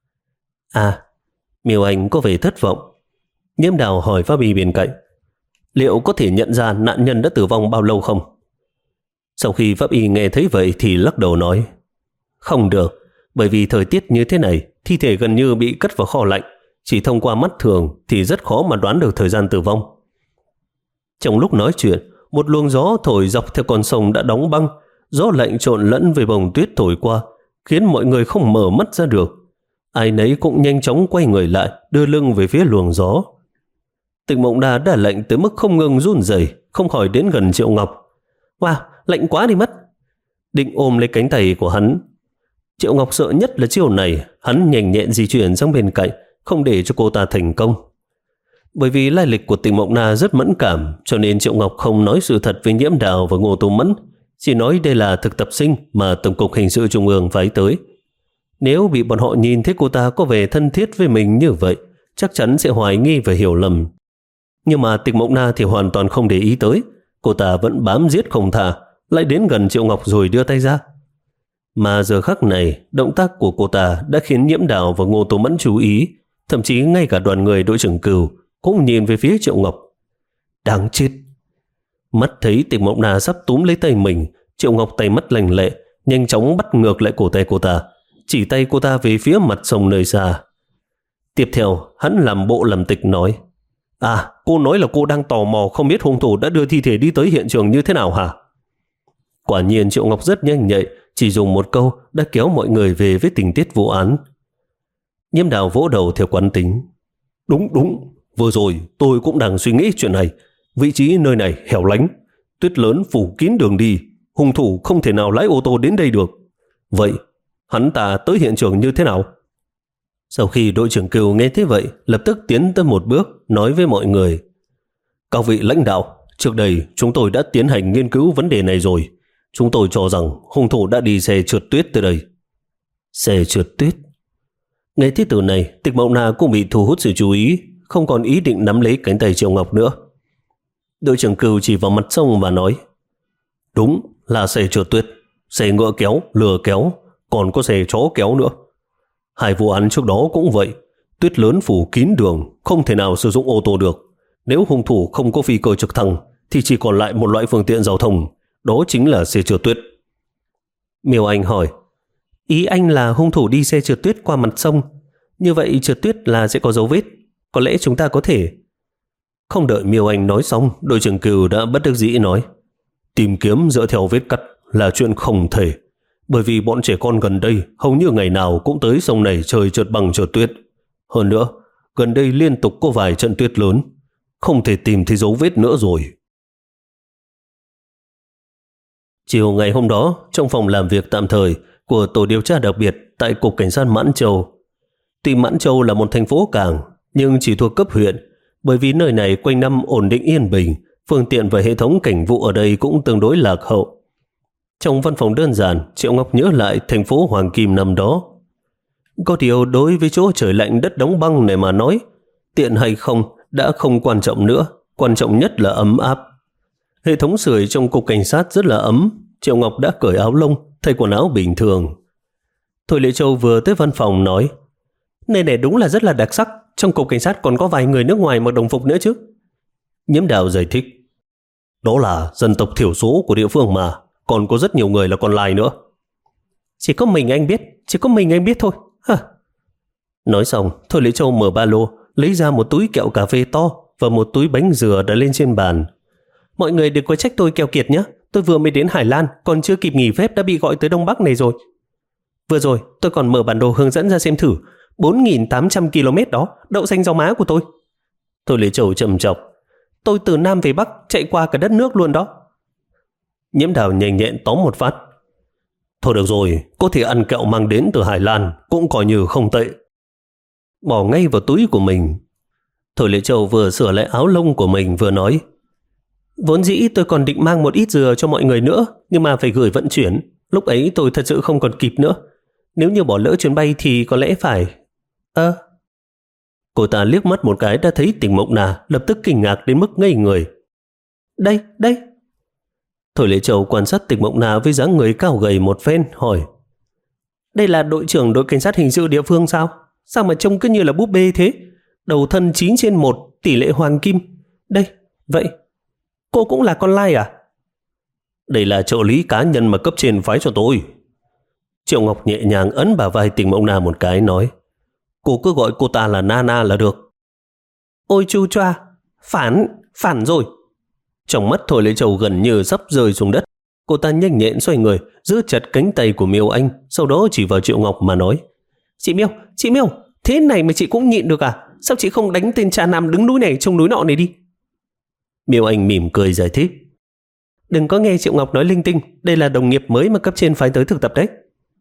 À, Miêu Anh có vẻ thất vọng. Nhiễm Đào hỏi Pháp Y bên cạnh, liệu có thể nhận ra nạn nhân đã tử vong bao lâu không? Sau khi Pháp Y nghe thấy vậy thì lắc đầu nói, không được, bởi vì thời tiết như thế này, thi thể gần như bị cất vào kho lạnh. Chỉ thông qua mắt thường thì rất khó mà đoán được thời gian tử vong. Trong lúc nói chuyện, một luồng gió thổi dọc theo con sông đã đóng băng. Gió lạnh trộn lẫn với bông tuyết thổi qua, khiến mọi người không mở mắt ra được. Ai nấy cũng nhanh chóng quay người lại, đưa lưng về phía luồng gió. Tịch Mộng Đa đã lạnh tới mức không ngừng run rẩy, không khỏi đến gần Triệu Ngọc. Wow, lạnh quá đi mất. Định ôm lấy cánh tay của hắn. Triệu Ngọc sợ nhất là chiều này. Hắn nhanh nhẹn di chuyển sang bên cạnh, không để cho cô ta thành công. Bởi vì lai lịch của Tịch Mộng Na rất mẫn cảm, cho nên Triệu Ngọc không nói sự thật với Nhiễm Đào và Ngô Tú Mẫn, chỉ nói đây là thực tập sinh mà Tổng cục Hình sự Trung ương phái tới. Nếu bị bọn họ nhìn thấy cô ta có vẻ thân thiết với mình như vậy, chắc chắn sẽ hoài nghi và hiểu lầm. Nhưng mà Tịch Mộng Na thì hoàn toàn không để ý tới. Cô ta vẫn bám giết không thả, lại đến gần Triệu Ngọc rồi đưa tay ra. Mà giờ khắc này, động tác của cô ta đã khiến Nhiễm Đào và Ngô Tú Mẫn chú ý. Thậm chí ngay cả đoàn người đội trưởng Cừu cũng nhìn về phía Triệu Ngọc. Đáng chết. Mắt thấy Tịch Mộng Na sắp túm lấy tay mình, Triệu Ngọc tay mắt lành lẹ, nhanh chóng bắt ngược lại cổ tay cô ta, chỉ tay cô ta về phía mặt sông nơi xa. Tiếp theo, hắn làm bộ làm tịch nói, à, cô nói là cô đang tò mò không biết hung thủ đã đưa thi thể đi tới hiện trường như thế nào hả? Quả nhiên Triệu Ngọc rất nhanh nhạy, chỉ dùng một câu đã kéo mọi người về với tình tiết vụ án. Nhiễm Đào vỗ đầu theo quán tính. Đúng đúng, vừa rồi tôi cũng đang suy nghĩ chuyện này. Vị trí nơi này hẻo lánh, tuyết lớn phủ kín đường đi, hung thủ không thể nào lái ô tô đến đây được. Vậy hắn ta tới hiện trường như thế nào? Sau khi đội trưởng Cừu nghe thế vậy, lập tức tiến tới một bước, nói với mọi người. Các vị lãnh đạo, trước đây chúng tôi đã tiến hành nghiên cứu vấn đề này rồi. Chúng tôi cho rằng hung thủ đã đi xe trượt tuyết tới đây. Xe trượt tuyết? Nghe thấy từ này, Tịch Mộng Na cũng bị thu hút sự chú ý, không còn ý định nắm lấy cánh tay Triệu Ngọc nữa. Đội trưởng Cừu chỉ vào mặt sông và nói, đúng là xe trượt tuyết, xe ngựa kéo, lừa kéo, còn có xe chó kéo nữa. Hai vụ án trước đó cũng vậy, tuyết lớn phủ kín đường, không thể nào sử dụng ô tô được. Nếu hung thủ không có phi cơ trực thăng thì chỉ còn lại một loại phương tiện giao thông, đó chính là xe trượt tuyết. Miêu Anh hỏi, ý anh là hung thủ đi xe trượt tuyết qua mặt sông, như vậy trượt tuyết là sẽ có dấu vết, có lẽ chúng ta có thể... Không đợi Miêu Anh nói xong, đội trưởng Cừu đã bất đắc dĩ nói, tìm kiếm dựa theo vết cắt là chuyện không thể, bởi vì bọn trẻ con gần đây hầu như ngày nào cũng tới sông này chơi trượt bằng trượt tuyết. Hơn nữa, gần đây liên tục có vài trận tuyết lớn, không thể tìm thấy dấu vết nữa rồi. Chiều ngày hôm đó, trong phòng làm việc tạm thời của tổ điều tra đặc biệt tại Cục Cảnh sát Mãn Châu. Tuy Mãn Châu là một thành phố cảng, nhưng chỉ thuộc cấp huyện, bởi vì nơi này quanh năm ổn định yên bình, phương tiện và hệ thống cảnh vụ ở đây cũng tương đối lạc hậu. Trong văn phòng đơn giản, Triệu Ngọc nhớ lại thành phố Hoàng Kim năm đó. Có điều đối với chỗ trời lạnh đất đóng băng này mà nói, tiện hay không đã không quan trọng nữa, quan trọng nhất là ấm áp. Hệ thống sưởi trong Cục Cảnh sát rất là ấm, Triệu Ngọc đã cởi áo lông, thay quần áo bình thường. Thôi Lệ Châu vừa tới văn phòng nói, nơi này đúng là rất là đặc sắc, trong Cục Cảnh sát còn có vài người nước ngoài mặc đồng phục nữa chứ. Nhiễm Đào giải thích, đó là dân tộc thiểu số của địa phương mà, còn có rất nhiều người là còn lại nữa. Chỉ có mình anh biết, chỉ có mình anh biết thôi. Hả? Nói xong, Thôi Lệ Châu mở ba lô, lấy ra một túi kẹo cà phê to và một túi bánh dừa đã lên trên bàn. Mọi người đừng có trách tôi keo kiệt nhé, tôi vừa mới đến Hải Lan, còn chưa kịp nghỉ phép đã bị gọi tới Đông Bắc này rồi. Vừa rồi, tôi còn mở bản đồ hướng dẫn ra xem thử, bốn nghìn tám trăm ki lô mét đó, đậu xanh rau má của tôi. Thôi Lệ Châu trầm trọng, tôi từ Nam về Bắc chạy qua cả đất nước luôn đó. Nhiễm Đào nhanh nhẹn tóm một phát. Thôi được rồi, có thể ăn kẹo mang đến từ Hải Lan cũng coi như không tệ. Bỏ ngay vào túi của mình. Thôi Lệ Châu vừa sửa lại áo lông của mình vừa nói, Vốn dĩ tôi còn định mang một ít dừa cho mọi người nữa, nhưng mà phải gửi vận chuyển. Lúc ấy tôi thật sự không còn kịp nữa. Nếu như bỏ lỡ chuyến bay thì có lẽ phải... Ơ... À. Cô ta liếc mắt một cái đã thấy Tịch Mộng Na, lập tức kinh ngạc đến mức ngây người. Đây, đây. Thôi Lệ Châu quan sát Tịch Mộng Na với dáng người cao gầy một phen, hỏi. Đây là đội trưởng đội cảnh sát hình sự địa phương sao? Sao mà trông cứ như là búp bê thế? Đầu thân chín trên một, tỷ lệ hoàng kim. Đây, vậy, cô cũng là con lai à? Đây là trợ lý cá nhân mà cấp trên phái cho tôi. Triệu Ngọc nhẹ nhàng ấn bả vai Tịch Mộng Na một cái, nói. Cô cứ gọi cô ta là Nana là được. Ôi chu choa, phản, phản rồi. Trong mắt Thôi Lệ Châu gần như sắp rơi xuống đất. Cô ta nhanh nhẹn xoay người, giữ chặt cánh tay của Miêu Anh, sau đó chỉ vào Triệu Ngọc mà nói. Chị Miêu, chị Miêu, thế này mà chị cũng nhịn được à? Sao chị không đánh tên cha nam đứng núi này trông núi nọ này đi? Miêu Anh mỉm cười giải thích. Đừng có nghe Triệu Ngọc nói linh tinh, đây là đồng nghiệp mới mà cấp trên phái tới thực tập đấy.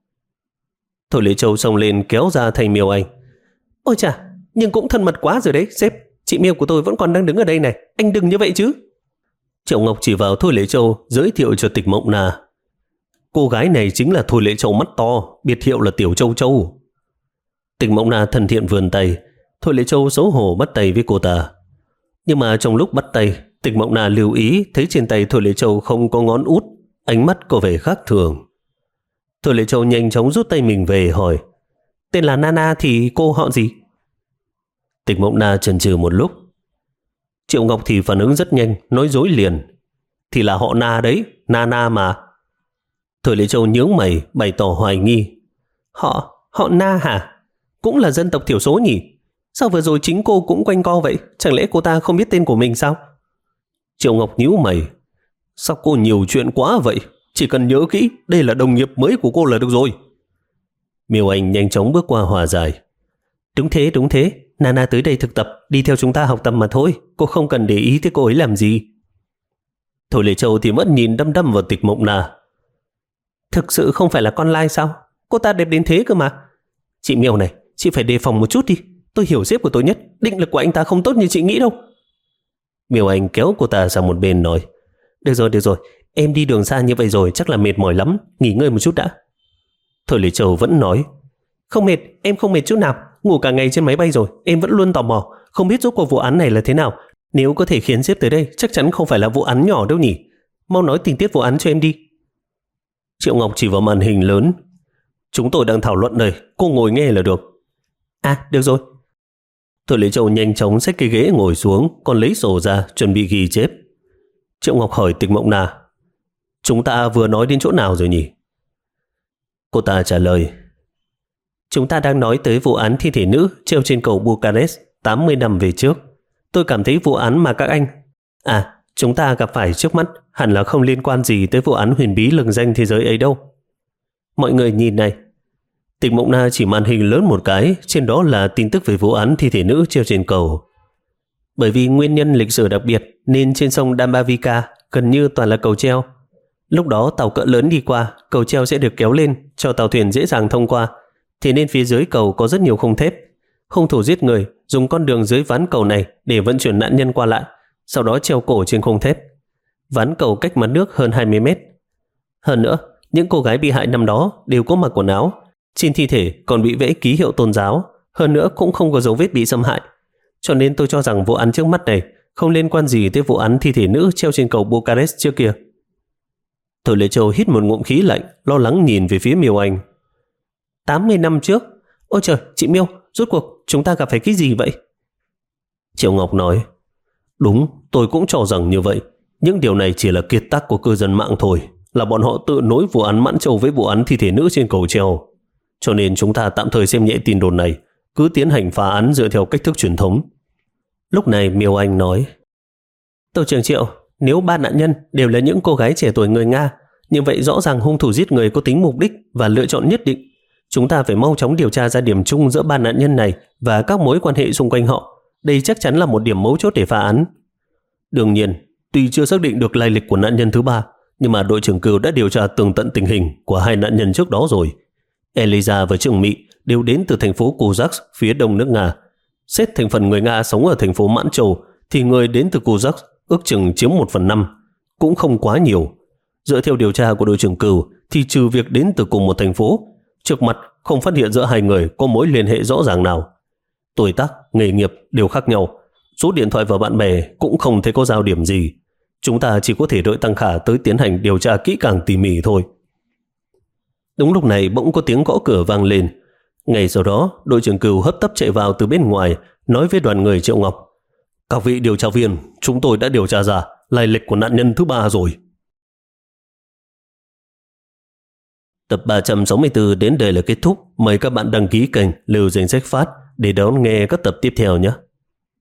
Thôi Lệ Châu xông lên kéo ra thay Miêu Anh. Ôi chà, nhưng cũng thân mật quá rồi đấy, sếp. Chị Miêu của tôi vẫn còn đang đứng ở đây này, anh đừng như vậy chứ. Triệu Ngọc chỉ vào Thôi Lệ Châu giới thiệu cho Tịch Mộng Na. Cô gái này chính là Thôi Lệ Châu mắt to, biệt hiệu là Tiểu Châu Châu. Tịch Mộng Na thân thiện vươn tay, Thôi Lệ Châu xấu hổ bắt tay với cô ta. Nhưng mà trong lúc bắt tay, Tịch Mộng Na lưu ý thấy trên tay Thôi Lệ Châu không có ngón út, ánh mắt có vẻ khác thường. Thôi Lệ Châu nhanh chóng rút tay mình về hỏi. Tên là Nana thì cô họ gì? Tịch Mộng Na chần chừ một lúc. Triệu Ngọc thì phản ứng rất nhanh, nói dối liền. Thì là họ Na đấy, Nana mà. Thôi Lệ Châu nhướng mày, bày tỏ hoài nghi. Họ, họ Na hả? Cũng là dân tộc thiểu số nhỉ? Sao vừa rồi chính cô cũng quanh co vậy? Chẳng lẽ cô ta không biết tên của mình sao? Triệu Ngọc nhíu mày. Sao cô nhiều chuyện quá vậy? Chỉ cần nhớ kỹ, đây là đồng nghiệp mới của cô là được rồi. Miêu Anh nhanh chóng bước qua hòa giải. Đúng thế, đúng thế. Nana tới đây thực tập, đi theo chúng ta học tập mà thôi. Cô không cần để ý tới cô ấy làm gì. Thôi Lệ Châu thì mất nhìn đăm đăm vào Tịch Mộng Na. Thực sự không phải là con lai sao? Cô ta đẹp đến thế cơ mà. Chị Miêu này, chị phải đề phòng một chút đi. Tôi hiểu sếp của tôi nhất, định lực của anh ta không tốt như chị nghĩ đâu. Miêu Anh kéo cô ta sang một bên nói. Được rồi, được rồi. Em đi đường xa như vậy rồi chắc là mệt mỏi lắm. Nghỉ ngơi một chút đã. Thôi Lệ Châu vẫn nói. Không mệt, em không mệt chút nào. Ngủ cả ngày trên máy bay rồi, em vẫn luôn tò mò. Không biết rốt cuộc vụ án này là thế nào. Nếu có thể khiến sếp tới đây, chắc chắn không phải là vụ án nhỏ đâu nhỉ. Mau nói tình tiết vụ án cho em đi. Triệu Ngọc chỉ vào màn hình lớn. Chúng tôi đang thảo luận đây, cô ngồi nghe là được. À, được rồi. Thôi Lệ Châu nhanh chóng xách cái ghế ngồi xuống, còn lấy sổ ra chuẩn bị ghi chép. Triệu Ngọc hỏi Tịch Mộng Na. Chúng ta vừa nói đến chỗ nào rồi nhỉ? Cô ta trả lời. Chúng ta đang nói tới vụ án thi thể nữ treo trên cầu Bucharest tám mươi năm về trước. Tôi cảm thấy vụ án mà các anh... À, chúng ta gặp phải trước mắt hẳn là không liên quan gì tới vụ án huyền bí lừng danh thế giới ấy đâu. Mọi người nhìn này. Tịch Mộng Na chỉ màn hình lớn một cái, trên đó là tin tức về vụ án thi thể nữ treo trên cầu. Bởi vì nguyên nhân lịch sử đặc biệt nên trên sông Dambavika gần như toàn là cầu treo. Lúc đó tàu cỡ lớn đi qua, cầu treo sẽ được kéo lên cho tàu thuyền dễ dàng thông qua. Thế nên phía dưới cầu có rất nhiều khung thép. Hung thủ giết người dùng con đường dưới ván cầu này để vận chuyển nạn nhân qua lại, sau đó treo cổ trên khung thép. Ván cầu cách mặt nước hơn hai mươi mét. Hơn nữa, những cô gái bị hại năm đó đều có mặc quần áo. Trên thi thể còn bị vẽ ký hiệu tôn giáo. Hơn nữa cũng không có dấu vết bị xâm hại. Cho nên tôi cho rằng vụ án trước mắt này không liên quan gì tới vụ án thi thể nữ treo trên cầu Bucharest trước kia. Thôi Lệ Châu hít một ngụm khí lạnh, lo lắng nhìn về phía Miêu Anh. tám mươi năm trước? Ôi trời, chị Miêu, rốt cuộc chúng ta gặp phải cái gì vậy? Triệu Ngọc nói. Đúng, tôi cũng cho rằng như vậy. Những điều này chỉ là kiệt tác của cư dân mạng thôi. Là bọn họ tự nối vụ án Mãn Châu với vụ án thi thể nữ trên cầu treo. Cho nên chúng ta tạm thời xem nhẹ tin đồn này, cứ tiến hành phá án dựa theo cách thức truyền thống. Lúc này Miêu Anh nói. Tổ trưởng Triệu, nếu ba nạn nhân đều là những cô gái trẻ tuổi người Nga, như vậy rõ ràng hung thủ giết người có tính mục đích và lựa chọn nhất định. Chúng ta phải mau chóng điều tra ra điểm chung giữa ba nạn nhân này và các mối quan hệ xung quanh họ. Đây chắc chắn là một điểm mấu chốt để phá án. Đương nhiên, tuy chưa xác định được lai lịch của nạn nhân thứ ba, nhưng mà đội trưởng Cừu đã điều tra tường tận tình hình của hai nạn nhân trước đó rồi. Eliza và Trương Mị đều đến từ thành phố Kuzak phía đông nước Nga. Xét thành phần người Nga sống ở thành phố Mãn Châu thì người đến từ Kuzak ước chừng chiếm một phần năm, cũng không quá nhiều. Dựa theo điều tra của đội trưởng Cửu thì trừ việc đến từ cùng một thành phố, trước mặt không phát hiện giữa hai người có mối liên hệ rõ ràng nào. Tuổi tác, nghề nghiệp đều khác nhau, số điện thoại và bạn bè cũng không thấy có giao điểm gì. Chúng ta chỉ có thể đợi Tăng Khả tới tiến hành điều tra kỹ càng tỉ mỉ thôi. Đúng lúc này bỗng có tiếng gõ cửa vang lên. Ngay sau đó, đội trưởng Cửu hấp tấp chạy vào từ bên ngoài, nói với đoàn người Triệu Ngọc: "Các vị điều tra viên, chúng tôi đã điều tra ra lai lịch của nạn nhân thứ ba rồi." Tập ba trăm sáu mươi tư đến đây là kết thúc. Mời các bạn đăng ký kênh Lưu Danh Sách Phát để đón nghe các tập tiếp theo nhé.